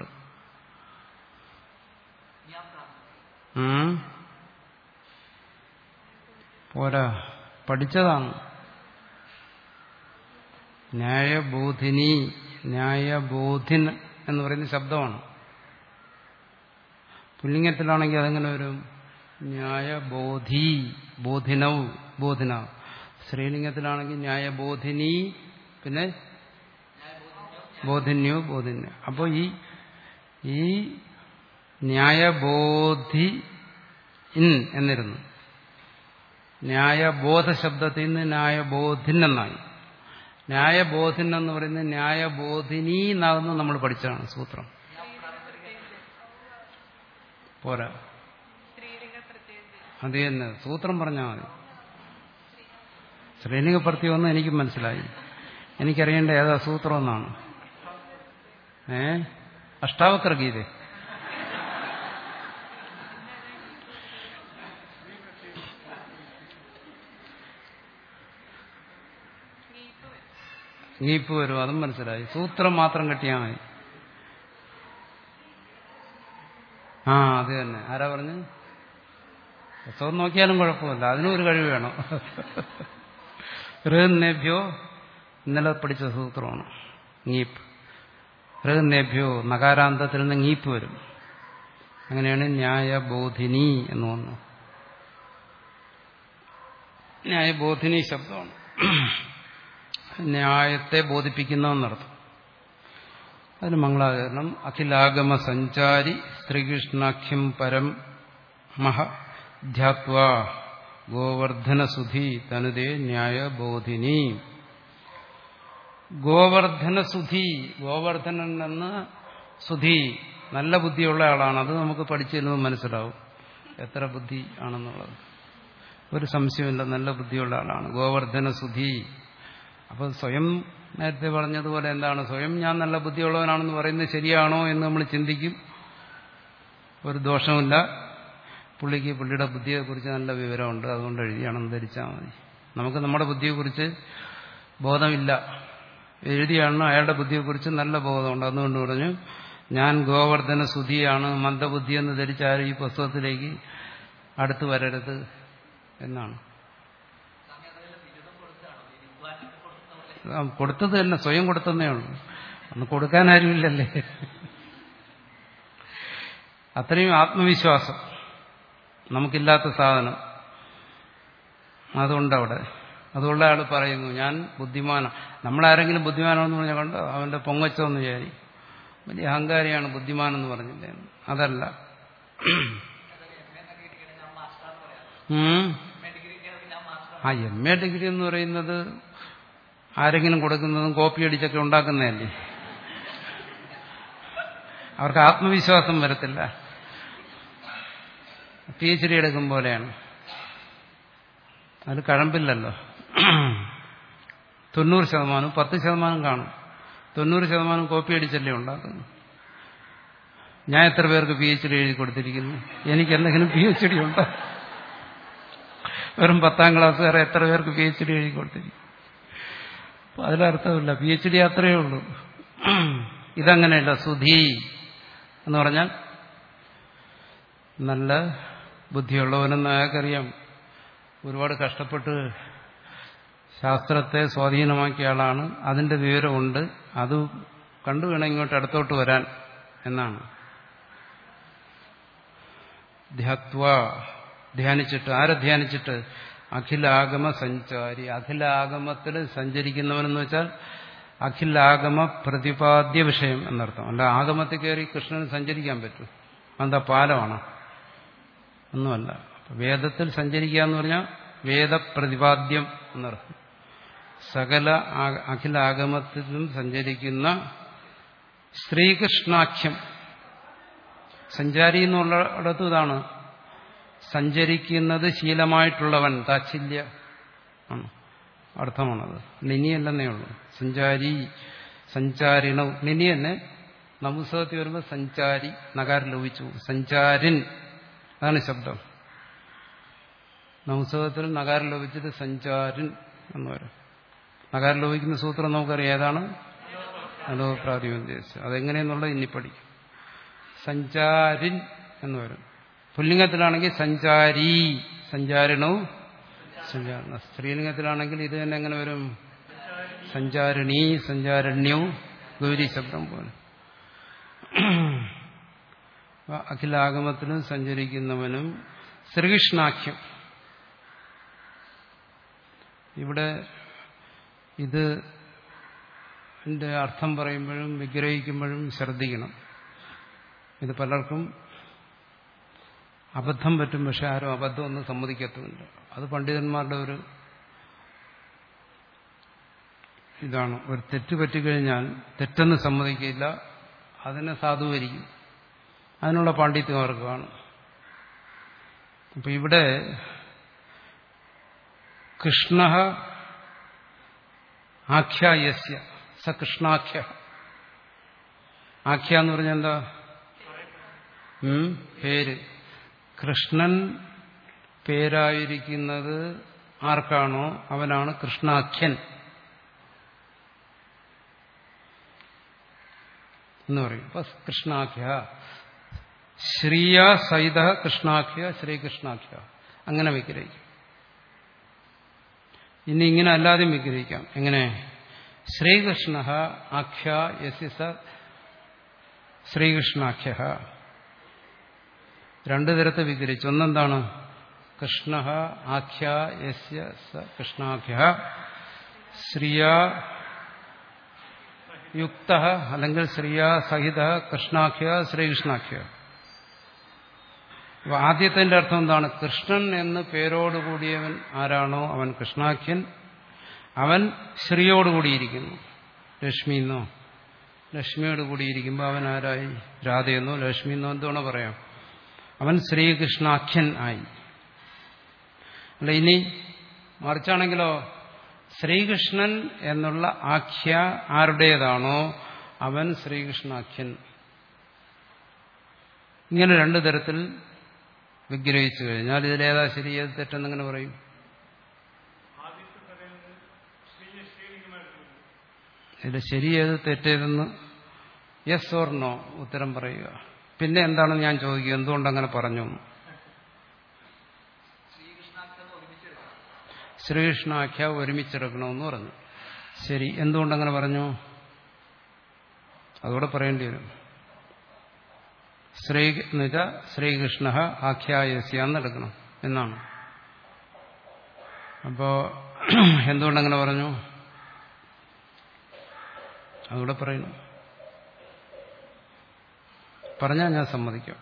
Speaker 1: പോരാ, പഠിച്ചതാണ്. ന്യായബോധിനി, ന്യായബോധിൻ എന്ന് പറയുന്ന ശബ്ദമാണ്. പുല്ലിംഗത്തിലാണെങ്കിൽ അതെങ്ങനെ വരും? ന്യായബോധി, ബോധിനൗ, ബോധിന. സ്ത്രീലിംഗത്തിലാണെങ്കിൽ ന്യായബോധിനി, പിന്നെ ബോധിന്യോ, ബോധിന്യ. അപ്പോൾ ഈ ഈ ന്യായബോധി ഇൻ എന്നിരുന്നു. ന്യായബോധ ശബ്ദത്തിൽ നിന്ന് ന്യായബോധിൻ എന്നായി. ന്യായബോധിൻ എന്ന് പറയുന്നത് ന്യായബോധിനി എന്നാകുന്നത് നമ്മൾ പഠിച്ചതാണ് സൂത്രം. പോരാ, അത് തന്നെ സൂത്രം പറഞ്ഞാൽ മതി. ശ്രീലിംഗ പ്രത്യേകം എനിക്ക് മനസ്സിലായി. എനിക്കറിയേണ്ട ഏതാ സൂത്രം എന്നാണ്. ഏ അഷ്ടാവക്ര ഗീത. ഗീപ്പ് വരും, അതും മനസ്സിലായി. സൂത്രം മാത്രം കിട്ടിയാൽ മതി. ആ അത് തന്നെ. ആരാ പറഞ്ഞു? പുസ്തകം നോക്കിയാലും കുഴപ്പമില്ല, അതിനും ഒരു കഴിവ് വേണം. ഋന്നേഭ്യോ ഇന്നലെ പഠിച്ച സൂത്രമാണ് ngീപ്പ്. ഋന്നേഭ്യോ നകാരാന്തത്തിൽ നിന്ന് ngീപ്പ് വരും. അങ്ങനെയാണ് ന്യായബോധിനി എന്ന് വന്നു. ന്യായബോധിനി ശബ്ദമാണ്. ന്യായത്തെ ബോധിപ്പിക്കുന്നതെന്നർത്ഥം. അതിന് മംഗളാചരണം അഖിലാഗമ സഞ്ചാരി ശ്രീകൃഷ്ണാഖ്യം പരം മഹ ധ്യാത്വാ ഗോവർദ്ധനസുധി തനുതേ ന്യായബോധിനി. ഗോവർദ്ധനസുധി, ഗോവർദ്ധനൻ എന്ന സുധി, നല്ല ബുദ്ധിയുള്ള ആളാണ്. അത് നമുക്ക് പഠിച്ചിരുന്നത് മനസ്സിലാവും എത്ര ബുദ്ധി ആണെന്നുള്ളത്. ഒരു സംശയമില്ല, നല്ല ബുദ്ധിയുള്ള ആളാണ് ഗോവർദ്ധനസുധി. അപ്പം സ്വയം നേരത്തെ പറഞ്ഞതുപോലെ എന്താണ്, സ്വയം ഞാൻ നല്ല ബുദ്ധിയുള്ളവനാണെന്ന് പറയുന്നത് ശരിയാണോ എന്ന് നമ്മൾ ചിന്തിക്കും. ഒരു ദോഷമില്ല, പുള്ളിക്ക് പുള്ളിയുടെ ബുദ്ധിയെക്കുറിച്ച് നല്ല വിവരമുണ്ട്, അതുകൊണ്ട് എഴുതിയാണെന്ന് ധരിച്ചാൽ മതി. നമുക്ക് നമ്മുടെ ബുദ്ധിയെക്കുറിച്ച് ബോധമില്ല, എഴുതിയാണ് അയാളുടെ ബുദ്ധിയെക്കുറിച്ച് നല്ല ബോധമുണ്ട്. അതുകൊണ്ട് പറഞ്ഞു ഞാൻ ഗോവർദ്ധന സുധിയാണ്, മന്ദബുദ്ധിയെന്ന് ധരിച്ചാലും ഈ പുസ്തകത്തിലേക്ക് അടുത്ത് വരരുത് എന്നാണ്. കൊടുത്തത് തന്നെ, സ്വയം കൊടുത്തതേ ഉള്ളൂ, അന്ന് കൊടുക്കാൻ ആരുമില്ലല്ലേ. അത്രയും ആത്മവിശ്വാസം നമുക്കില്ലാത്ത സാധനം അതുകൊണ്ടവിടെ. അതുകൊണ്ട് അയാൾ പറയുന്നു ഞാൻ ബുദ്ധിമാനാണ്. നമ്മളാരെങ്കിലും ബുദ്ധിമാനാണെന്ന് പറഞ്ഞാൽ കണ്ടോ അവന്റെ പൊങ്ങച്ചമെന്ന് വിചാരി, വലിയ അഹങ്കാരിയാണ് ബുദ്ധിമാനെന്ന് പറഞ്ഞില്ലേ. അതല്ല. ആ എം എ ഡിഗ്രി എന്ന് പറയുന്നത് ആരെങ്കിലും കൊടുക്കുന്നതും കോപ്പി അടിച്ചൊക്കെ ഉണ്ടാക്കുന്നതല്ലേ. അവർക്ക് ആത്മവിശ്വാസം വരത്തില്ല. പി എച്ച് ഡി എടുക്കും പോലെയാണ്. അത് കഴമ്പില്ലല്ലോ. തൊണ്ണൂറ് ശതമാനം പത്ത് ശതമാനം കാണും. തൊണ്ണൂറ് ശതമാനം കോപ്പി അടിച്ചല്ലേ ഉണ്ടാക്കുന്നു. ഞാൻ എത്ര പേർക്ക് പി എച്ച് ഡി എഴുതി കൊടുത്തിരിക്കുന്നു? എനിക്ക് എന്തെങ്കിലും പി എച്ച് ഡി ഉണ്ടോ? വെറും പത്താം ക്ലാസ് വരെ എത്ര പേർക്ക് പി എച്ച് ഡി എഴുതി കൊടുത്തിരിക്കും? അതിലർത്ഥമില്ല. പി എച്ച് ഡി അത്രയേ ഉള്ളൂ. ഇതങ്ങനെയല്ല. സുധി എന്ന് പറഞ്ഞാൽ നല്ല ബുദ്ധിയുള്ളവനെന്ന് അയാൾക്കറിയാം. ഒരുപാട് കഷ്ടപ്പെട്ട് ശാസ്ത്രത്തെ സ്വാധീനമാക്കിയ ആളാണ്. അതിന്റെ വിവരമുണ്ട്. അത് കണ്ടു വേണം ഇങ്ങോട്ട് അടുത്തോട്ട് വരാൻ എന്നാണ്. ധ്യാത്വ, ധ്യാനിച്ചിട്ട്. ആരെ ധ്യാനിച്ചിട്ട്? അഖിലാഗമ സഞ്ചാരി. അഖിലാഗമത്തിൽ സഞ്ചരിക്കുന്നവനെന്ന് വെച്ചാൽ അഖിലാഗമ പ്രതിപാദ്യ വിഷയം എന്നർത്ഥം. അല്ല ആഗമത്തിൽ കയറി കൃഷ്ണന് സഞ്ചരിക്കാൻ പറ്റും, എന്താ പാലമാണ്? ഒന്നുമല്ല. വേദത്തിൽ സഞ്ചരിക്കുക എന്ന് പറഞ്ഞാൽ വേദപ്രതിപാദ്യം എന്നർത്ഥം. സകല അഖിലാഗമത്തിലും സഞ്ചരിക്കുന്ന ശ്രീകൃഷ്ണാഖ്യം. സഞ്ചാരി എന്നുള്ളിടത്ത് ഇതാണ്, സഞ്ചരിക്കുന്നത് ശീലമായിട്ടുള്ളവൻ, താച്ഛല്യ ആണ് അർത്ഥമാണത്. നിനിയല്ലെന്നേ ഉള്ളൂ. സഞ്ചാരി, സഞ്ചാരിണ നിനി തന്നെ നപുംസകത്തിൽ വരുമ്പോൾ സഞ്ചാരി നകാരം ലോപിച്ചു, സഞ്ചാരിൻ അതാണ് ശബ്ദം. നപുംസകത്തിൽ നകാരം ലോപിച്ചിട്ട് സഞ്ചാരിൻ എന്ന് വരും. നകാരം ലോപിക്കുന്ന സൂത്രം നമുക്കറിയാം, ഏതാണ്? അതോ പ്രാതിപന്ധ്യം. അതെങ്ങനെയെന്നുള്ളത് ഇനി പഠിക്കും. സഞ്ചാരിൻ എന്ന് വരും. പുല്ലിംഗത്തിലാണെങ്കിൽ സഞ്ചാരി, സഞ്ചാരിണവും സഞ്ചാരണ. സ്ത്രീലിംഗത്തിലാണെങ്കിൽ ഇത് തന്നെ എങ്ങനെ വരും? സഞ്ചാരിണി, സഞ്ചാരണ്യവും ഗൗരി ശബ്ദം പോലെ. അഖിലാഗമത്തിലും സഞ്ചരിക്കുന്നവനും ശ്രീകൃഷ്ണാഖ്യം. ഇവിടെ ഇത് ഇതിന്റെ അർത്ഥം പറയുമ്പോഴും വിഗ്രഹിക്കുമ്പോഴും ശ്രദ്ധിക്കണം. ഇത് പലർക്കും അബദ്ധം പറ്റും, പക്ഷെ ആരും അബദ്ധമൊന്നും സമ്മതിക്കത്തുമില്ല. അത് പണ്ഡിതന്മാരുടെ ഒരു ഇതാണ്. ഒരു തെറ്റ് പറ്റിക്കഴിഞ്ഞാൽ തെറ്റെന്ന് സമ്മതിക്കില്ല, അതിനെ സാധൂകരിക്കും. അതിനുള്ള പാണ്ഡിത്യം അവർക്ക് കാണും. അപ്പൊ ഇവിടെ കൃഷ്ണ ആഖ്യായസ്യ സ കൃഷ്ണാഖ്യ. ആഖ്യ എന്ന് പറഞ്ഞാൽ എന്താ? പേര്. കൃഷ്ണൻ പേരായിരിക്കുന്നത് ആർക്കാണോ അവനാണ് കൃഷ്ണാഖ്യൻ എന്ന് പറയും. അപ്പൊ കൃഷ്ണാഖ്യ ശ്രീയ സഹിത കൃഷ്ണാഖ്യ, ശ്രീകൃഷ്ണാഖ്യ അങ്ങനെ വിഗ്രഹിക്കും. ഇനി ഇങ്ങനെ അല്ലാതെയും വിഗ്രഹിക്കാം. എങ്ങനെ? ശ്രീകൃഷ്ണ ആഖ്യ യസ്യ സ ശ്രീകൃഷ്ണാഖ്യ. രണ്ടു തരത്തെ വിഗ്രഹിച്ചു. ഒന്നെന്താണ്? കൃഷ്ണ ആഖ്യ യസ്യ സ കൃഷ്ണാഖ്യ ശ്രീയ യുക്ത അല്ലെങ്കിൽ ശ്രീയ സഹിത കൃഷ്ണാഖ്യ ശ്രീകൃഷ്ണാഖ്യ. അപ്പൊ ആദ്യത്തെ അർത്ഥം എന്താണ്? കൃഷ്ണൻ എന്ന് പേരോടുകൂടിയവൻ ആരാണോ അവൻ കൃഷ്ണാഖ്യൻ. അവൻ ശ്രീയോടുകൂടിയിരിക്കുന്നു. ലക്ഷ്മി എന്നോ ലക്ഷ്മിയോട് കൂടിയിരിക്കുമ്പോൾ അവൻ ആരായി? രാധയെന്നോ ലക്ഷ്മി എന്നോ എന്തോണോ പറയാം. അവൻ ശ്രീകൃഷ്ണാഖ്യൻ ആയി. അല്ല ഇനി മറിച്ചാണെങ്കിലോ ശ്രീകൃഷ്ണൻ എന്നുള്ള ആഖ്യ ആരുടേതാണോ അവൻ ശ്രീകൃഷ്ണാഖ്യൻ. ഇങ്ങനെ രണ്ടു തരത്തിൽ വിഗ്രഹിച്ചു കഴിഞ്ഞാൽ ഇതിലേതാ ശരി, ഏത് തെറ്റെന്നിങ്ങനെ പറയും? ഇത് ശരി ഏത് തെറ്റേതെന്ന് യെസ് ഓർ നോ ഉത്തരം പറയുക. പിന്നെ എന്താണെന്ന് ഞാൻ ചോദിക്കുക, എന്തുകൊണ്ടങ്ങനെ പറഞ്ഞു? ശ്രീകൃഷ്ണാഖ്യ ഒരുമിച്ചെടുക്കണമെന്ന് പറഞ്ഞു. ശരി, എന്തുകൊണ്ടങ്ങനെ പറഞ്ഞു? അതോടെ പറയേണ്ടി വരും. ശ്രീ എന്നുവെച്ചാൽ ശ്രീകൃഷ്ണ ആഖ്യായസ്യ എന്നെടുക്കണം എന്നാണ്. അപ്പോ എന്തുകൊണ്ടങ്ങനെ പറഞ്ഞു? അതുകൂടെ പറയുന്നു. പറഞ്ഞാൽ ഞാൻ സമ്മതിക്കാം.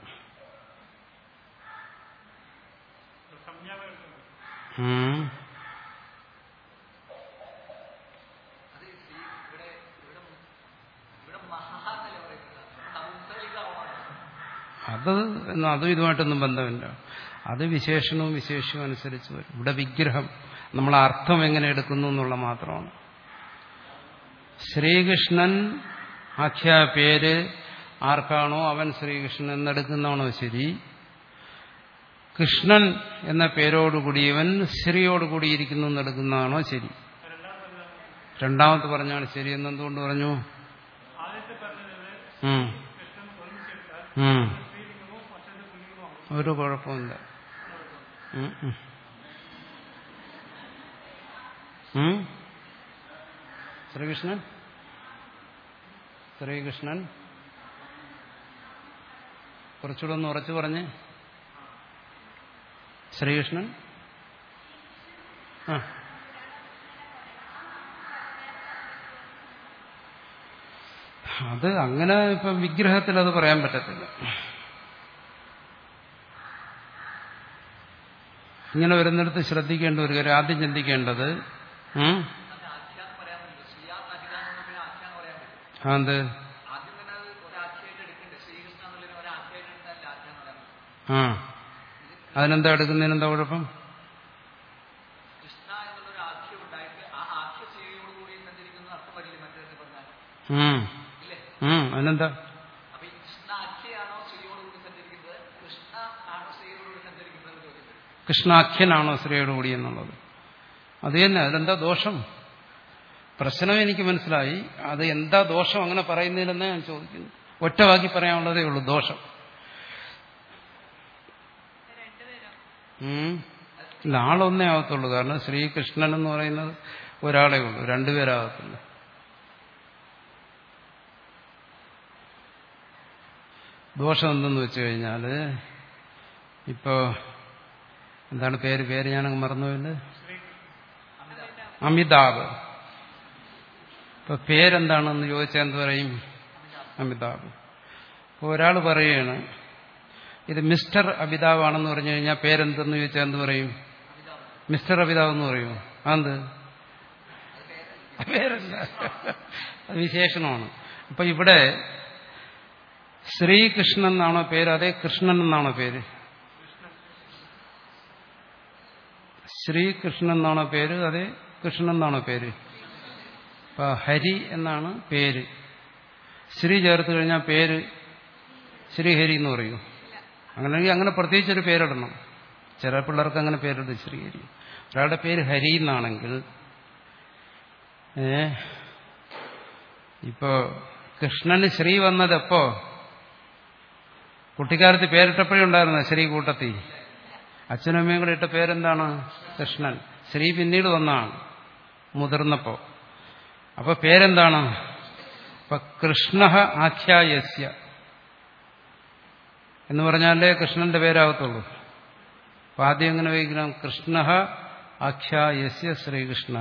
Speaker 1: അത് അതും ഇതുമായിട്ടൊന്നും ബന്ധമില്ല. അത് വിശേഷണവും വിശേഷവും അനുസരിച്ച് വരും. ഇവിടെ വിഗ്രഹം നമ്മൾ അർത്ഥം എങ്ങനെ എടുക്കുന്നു എന്നുള്ള മാത്രമാണ്. ശ്രീകൃഷ്ണൻ ആഖ്യാ പേര് ആർക്കാണോ അവൻ ശ്രീകൃഷ്ണൻ എന്നെടുക്കുന്നതാണോ ശരി. കൃഷ്ണൻ എന്ന പേരോടുകൂടിയവൻ ശ്രീയോടുകൂടിയിരിക്കുന്നു എന്നെടുക്കുന്നതാണോ ശരി? രണ്ടാമത്തെ പറഞ്ഞാണ് ശരി. എന്നെന്തുകൊണ്ട് പറഞ്ഞു? ഒരു കുഴപ്പമില്ല. ശ്രീകൃഷ്ണൻ ശ്രീകൃഷ്ണൻ കുറച്ചുകൂടെ ഒന്ന് ഉറച്ചു പറഞ്ഞ്. ശ്രീകൃഷ്ണൻ ആ അത് അങ്ങനെ ഇപ്പം വിഗ്രഹത്തിൽ അത് പറയാൻ പറ്റത്തില്ല. ഇങ്ങനെ വരുന്നിടത്ത് ശ്രദ്ധിക്കേണ്ട ഒരു കാര്യം, ആദ്യം ചിന്തിക്കേണ്ടത് അത് ആ അതിനെന്താ എടുക്കുന്നതിനെന്താ കുഴപ്പം? അതിനെന്താ? കൃഷ്ണാഖ്യനാണോ ശ്രീയോടുകൂടി എന്നുള്ളത് അത് തന്നെ. അതിലെന്താ ദോഷം? പ്രശ്നം എനിക്ക് മനസ്സിലായി. അത് എന്താ ദോഷം അങ്ങനെ പറയുന്നതിലെന്നാ ഞാൻ ചോദിക്കുന്നു. ഒറ്റ വാക്കി പറയാനുള്ളതേ ഉള്ളൂ ദോഷം. ഇല്ല, ആളൊന്നേ ആവത്തുള്ളൂ. കാരണം ശ്രീകൃഷ്ണൻ എന്ന് പറയുന്നത് ഒരാളേ ഉള്ളൂ, രണ്ടുപേരാകത്തുള്ളൂ. ദോഷം എന്തെന്ന് വെച്ചു കഴിഞ്ഞാൽ, ഇപ്പോ എന്താണ് പേര് പേര് ഞാനങ്ങ് മറന്നുപോയില്ല, അമിതാഭ്. ഇപ്പൊ പേരെന്താണെന്ന് ചോദിച്ചാൽ എന്ത് പറയും? അമിതാഭ്. ഇപ്പോൾ ഒരാൾ പറയുകയാണ് ഇത് മിസ്റ്റർ അമിതാഭ് ആണെന്ന് പറഞ്ഞു കഴിഞ്ഞാൽ പേരെന്തെന്ന് ചോദിച്ചാൽ എന്ത് പറയും? മിസ്റ്റർ അമിതാഭ് എന്ന് പറയും. അതെന്ത് പേരല്ല, അത് വിശേഷണമാണ്. അപ്പൊ ഇവിടെ ശ്രീകൃഷ്ണൻ എന്നാണോ പേര്, അതേ കൃഷ്ണൻ എന്നാണോ പേര്? ശ്രീകൃഷ്ണൻ എന്നാണോ പേര്, അതേ കൃഷ്ണൻ എന്നാണോ പേര്? ഇപ്പൊ ഹരി എന്നാണ് പേര്. ശ്രീ ചേർത്ത് കഴിഞ്ഞാൽ പേര് ശ്രീഹരി എന്ന് പറയൂ. അങ്ങനെയെങ്കിൽ അങ്ങനെ പ്രത്യേകിച്ചൊരു പേരിടണം. ചില പിള്ളേർക്ക് അങ്ങനെ പേരിടും, ശ്രീഹരി. ഒരാളുടെ പേര് ഹരി എന്നാണെങ്കിൽ ഏ ഇപ്പോ കൃഷ്ണന് ശ്രീ വന്നത് എപ്പോ? കുട്ടിക്കാലത്ത് പേരിട്ടപ്പോഴേ ഉണ്ടായിരുന്ന ശ്രീ കൂട്ടത്തി. അച്ഛനും അമ്മയും കൂടെ ഇട്ട പേരെന്താണ്? കൃഷ്ണൻ. ശ്രീ പിന്നീട് വന്നാണ് മുതിർന്നപ്പോ. അപ്പൊ പേരെന്താണ്? അപ്പൊ കൃഷ്ണ ആഖ്യായസ്യ എന്ന് പറഞ്ഞാലേ കൃഷ്ണന്റെ പേരാകത്തുള്ളൂ. അപ്പൊ ആദ്യം എങ്ങനെ വയ്ക്കണം? കൃഷ്ണ ആഖ്യായസ്യ ശ്രീകൃഷ്ണ.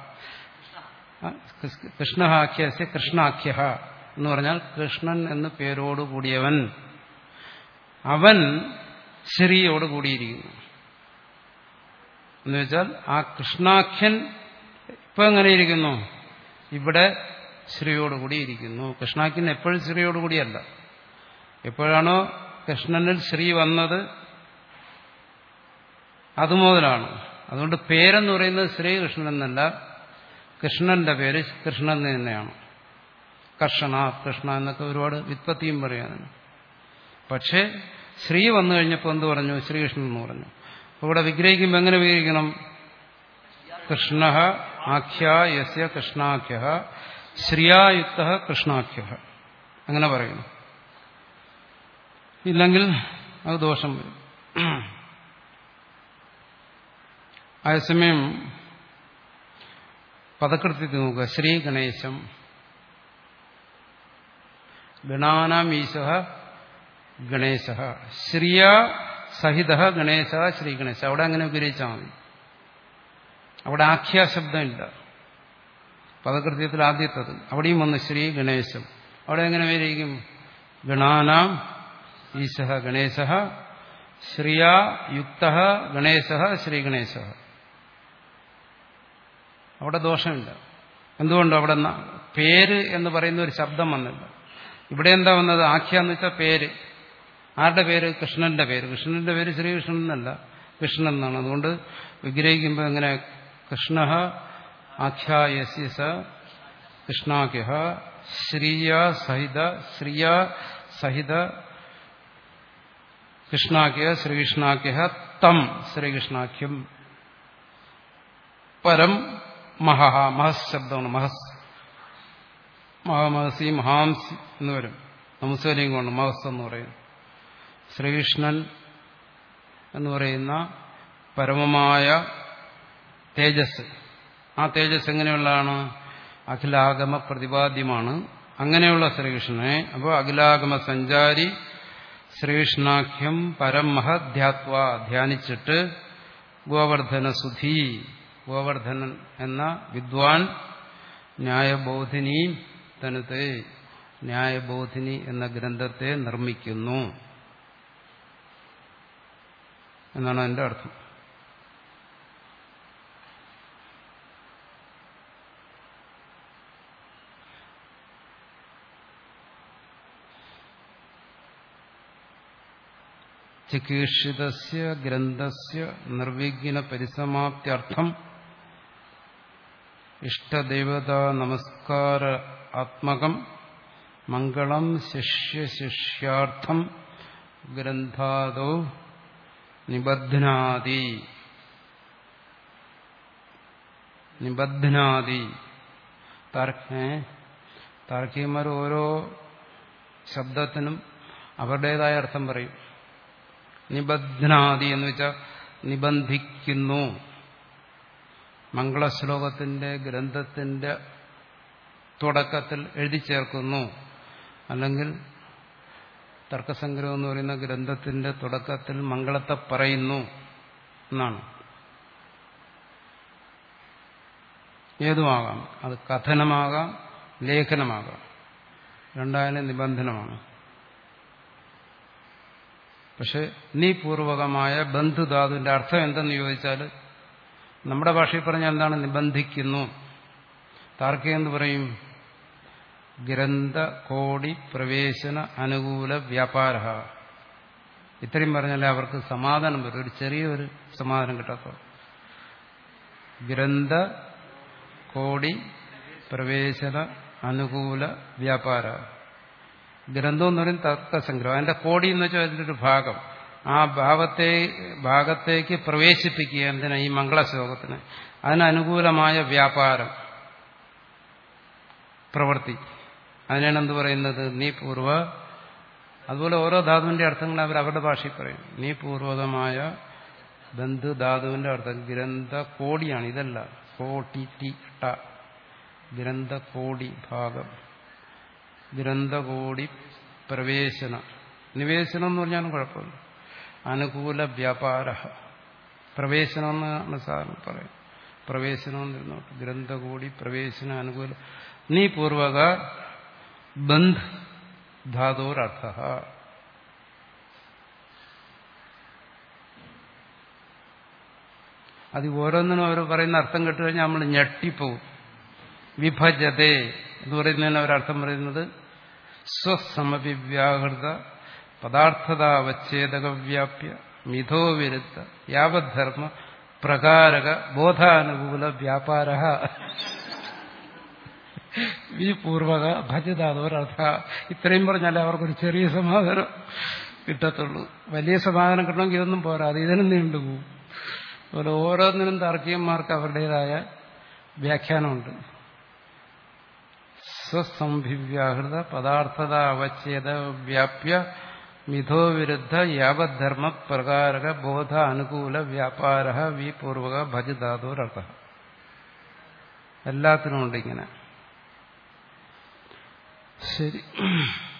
Speaker 1: കൃഷ്ണ ആഖ്യാസ്യ കൃഷ്ണാഖ്യ എന്ന് പറഞ്ഞാൽ കൃഷ്ണൻ എന്ന് പേരോട് കൂടിയവൻ, അവൻ ശ്രീയോട് കൂടിയിരിക്കുന്നു എന്ന് വെച്ചാൽ ആ കൃഷ്ണാഖ്യൻ ഇപ്പൊ എങ്ങനെയിരിക്കുന്നു? ഇവിടെ ശ്രീയോട് കൂടിയിരിക്കുന്നു. കൃഷ്ണാഖ്യൻ എപ്പോഴും ശ്രീയോട് കൂടിയല്ല. എപ്പോഴാണോ കൃഷ്ണനിൽ ശ്രീ വന്നത് അതുമുതലാണ്. അതുകൊണ്ട് പേരെന്ന് പറയുന്നത് ശ്രീകൃഷ്ണൻ എന്നല്ല, കൃഷ്ണന്റെ പേര് കൃഷ്ണൻ തന്നെയാണ്. കർഷണ കൃഷ്ണ എന്നൊക്കെ ഒരുപാട് വ്യുത്പത്തിയും പറയാനാണ്. പക്ഷേ ശ്രീ വന്നു കഴിഞ്ഞപ്പോൾ എന്ത് പറഞ്ഞു? ശ്രീകൃഷ്ണൻ എന്ന് പറഞ്ഞു. അപ്പോൾ ഇവിടെ വിഗ്രഹിക്കുമ്പോൾ എങ്ങനെ വിഗ്രഹിക്കണം? കൃഷ്ണ ആഖ്യായസ്യ കൃഷ്ണാഖ്യ ശ്രിയായുക്ത കൃഷ്ണാഖ്യ അങ്ങനെ പറയണം. ഇല്ലെങ്കിൽ അത് ദോഷം വരും. അതേസമയം പദകൃത്യത്തിൽ നോക്കുക. ശ്രീ ഗണേശം ഗണാനാം ഈശഃ ഗണേശ ശ്രിയ സഹിത ഗണേശ ശ്രീ ഗണേശ. അവിടെ അങ്ങനെ വിഗ്രഹിച്ചാൽ മതി. അവിടെ ആഖ്യാശബ്ദമില്ല. പദകൃത്യത്തിൽ ആദ്യത്തത് അവിടെയും വന്ന് ശ്രീ ഗണേശം. അവിടെ എങ്ങനെ വിഗ്രഹിക്കും? ഗണാനാം ഈശഃ ഗണേശ ശ്രിയാ യുക്ത ഗണേശ ശ്രീ ഗണേശ. അവിടെ ദോഷമില്ല. എന്തുകൊണ്ട്? അവിടെ പേര് എന്ന് പറയുന്ന ഒരു ശബ്ദം വന്നില്ല. ഇവിടെ എന്താ വന്നത്? ആഖ്യ എന്ന് വെച്ചാൽ പേര്. ആരുടെ പേര്? കൃഷ്ണന്റെ പേര്. കൃഷ്ണന്റെ പേര് ശ്രീകൃഷ്ണൻ എന്നല്ല, കൃഷ്ണൻ എന്നാണ്. അതുകൊണ്ട് വിഗ്രഹിക്കുമ്പോൾ എങ്ങനെ? കൃഷ്ണ ആഖ്യായസ്യ സ കൃഷ്ണാഖ്യ ശ്രീയ സഹിത ശ്രിയ സഹിത കൃഷ്ണാഖ്യ ശ്രീകൃഷ്ണാഖ്യ തം ശ്രീകൃഷ്ണാഖ്യം പരം മഹഹ. മഹസ് ശബ്ദമാണ്. മഹസ് മഹാമഹസി മഹാംസി എന്ന് വരും. നമസ്കാരം കൊണ്ട് മഹസ് എന്ന് പറയും. ശ്രീകൃഷ്ണൻ എന്ന് പറയുന്ന പരമമായ തേജസ്. ആ തേജസ് എങ്ങനെയുള്ളതാണ്? അഖിലാഗമ പ്രതിപാദ്യമാണ്. അങ്ങനെയുള്ള ശ്രീകൃഷ്ണനെ അപ്പോൾ അഖിലാഗമ സഞ്ചാരി ശ്രീകൃഷ്ണാഖ്യം പരം മഹധ്യാത്വ ധ്യാനിച്ചിട്ട് ഗോവർദ്ധന സുധി ഗോവർദ്ധനൻ എന്ന വിദ്വാൻ ന്യായബോധിനി തനുത്തെ ന്യായബോധിനി എന്ന ഗ്രന്ഥത്തെ നിർമ്മിക്കുന്നു എന്നാണ് അതിന്റെ അർത്ഥം. ചികീർഷിതസ്യ ഗ്രന്ഥസ്യ നിർവിഘ്ന പരിസമാപ്ത്യർത്ഥം ഇഷ്ടദേവതാ നമസ്കാര ആത്മകം മംഗളം ശിഷ്യശിഷ്യാർത്ഥം ഗ്രന്ഥാദോ നിബധ്നാതി നിബധ്നാതി താർക്കികന്മാർ ഓരോ ശബ്ദത്തിനും അവരുടേതായ അർത്ഥം പറയും. നിബധ്നാതി എന്ന് വെച്ചാൽ നിബന്ധിക്കുന്നു. മംഗളശ്ലോകത്തിന്റെ ഗ്രന്ഥത്തിന്റെ തുടക്കത്തിൽ എഴുതി ചേർക്കുന്നു. അല്ലെങ്കിൽ തർക്കസംഗ്രഹം എന്ന് പറയുന്ന ഗ്രന്ഥത്തിന്റെ തുടക്കത്തിൽ മംഗളത്തെ പറയുന്നു എന്നാണ്. ഏതുമാകാം, അത് കഥനമാകാം ലേഖനമാകാം, രണ്ടായാലും നിബന്ധനമാണ്. പക്ഷെ നീ പൂർവകമായ ബന്ധുധാതുവിന്റെ അർത്ഥം എന്തെന്ന് ചോദിച്ചാൽ നമ്മുടെ ഭാഷയിൽ പറഞ്ഞാൽ എന്താണ്? നിബന്ധിക്കുന്നു. താർക്കികം എന്ന് പറയും ഗ്രന്ഥ കോടി പ്രവേശന അനുകൂല വ്യാപാര. ഇത്രയും പറഞ്ഞാലേ അവർക്ക് സമാധാനം വരും, ഒരു ചെറിയൊരു സമാധാനം കിട്ടാത്തോളം. ഗ്രന്ഥ കോടി പ്രവേശന അനുകൂല വ്യാപാര. ഗ്രന്ഥം എന്ന് പറയും തർക്കസംഗ്രഹം. അതിന്റെ കോടി എന്ന് വെച്ചാൽ അതിന്റെ ഒരു ഭാഗം. ആ ഭാവത്തെ ഭാഗത്തേക്ക് പ്രവേശിപ്പിക്കുക. എന്തിനാ? ഈ മംഗളശ്ലോകത്തിന്. അതിനനുകൂലമായ വ്യാപാരം, പ്രവൃത്തി. അതിനാണ് എന്ത് പറയുന്നത്? നീ പൂർവ. അതുപോലെ ഓരോ ധാതുവിന്റെ അർത്ഥങ്ങൾ അവർ അവരുടെ ഭാഷയിൽ പറയും. നീ പൂർവകമായ ബന്ധുധാതുവിന്റെ അർത്ഥം ഗ്രന്ഥ കോടിയാണ്. ഇതല്ല കോട്ടി ടി ട. ഗ്രന്ഥ കോടി ഭാഗം. ഗ്രന്ഥകോടി പ്രവേശന. നിവേശനം എന്ന് പറഞ്ഞാലും കുഴപ്പമില്ല. അനുകൂല വ്യാപാര. പ്രവേശനം എന്നാണ് സാറിന് പറയും. പ്രവേശനം എന്നിരുന്നോട്ട്. ഗ്രന്ഥകോടി പ്രവേശന അനുകൂല. നീ പൂർവക ബന്ധ് ധാതോരർത്ഥ. അത് ഓരോന്നിനും അവർ പറയുന്ന അർത്ഥം കേട്ടുകഴിഞ്ഞാൽ നമ്മൾ ഞെട്ടിപ്പോവും. വിഭജതേ എന്ന് പറയുന്നതിന് അവരർത്ഥം പറയുന്നത് സ്വസമവിവ്യാഹൃത പദാർത്ഥതാവച്ഛേദകവ്യാപ്യ മിഥോ വിരുദ്ധ യാവദ്ധർമ്മ പ്രകാരക ബോധാനുകൂല വ്യാപാര ഈ പൂർവക ഭജതാതോരർത്ഥ. ഇത്രയും പറഞ്ഞാലേ അവർക്കൊരു ചെറിയ സമാധാനം കിട്ടത്തുള്ളൂ. വലിയ സമാധാനം കിട്ടണമെങ്കിൽ ഇതൊന്നും പോരാ, അത് ഇതിനും നീണ്ടുപോകും. അതുപോലെ ഓരോന്നിനും താർക്കികന്മാർക്ക് അവരുടേതായ വ്യാഖ്യാനമുണ്ട്. സ്വസംഭിവ്യാഹൃത പദാർത്ഥത അവച്ഛേദ വ്യാപ്യ മിഥോ വിരുദ്ധ യാവദ്ധർമ്മ പ്രകാരക ബോധ അനുകൂല വ്യാപാര വി പൂർവക ഭജധാതോരർത്ഥ. എല്ലാത്തിനും ഉണ്ട് ഇങ്ങനെ. ശരി.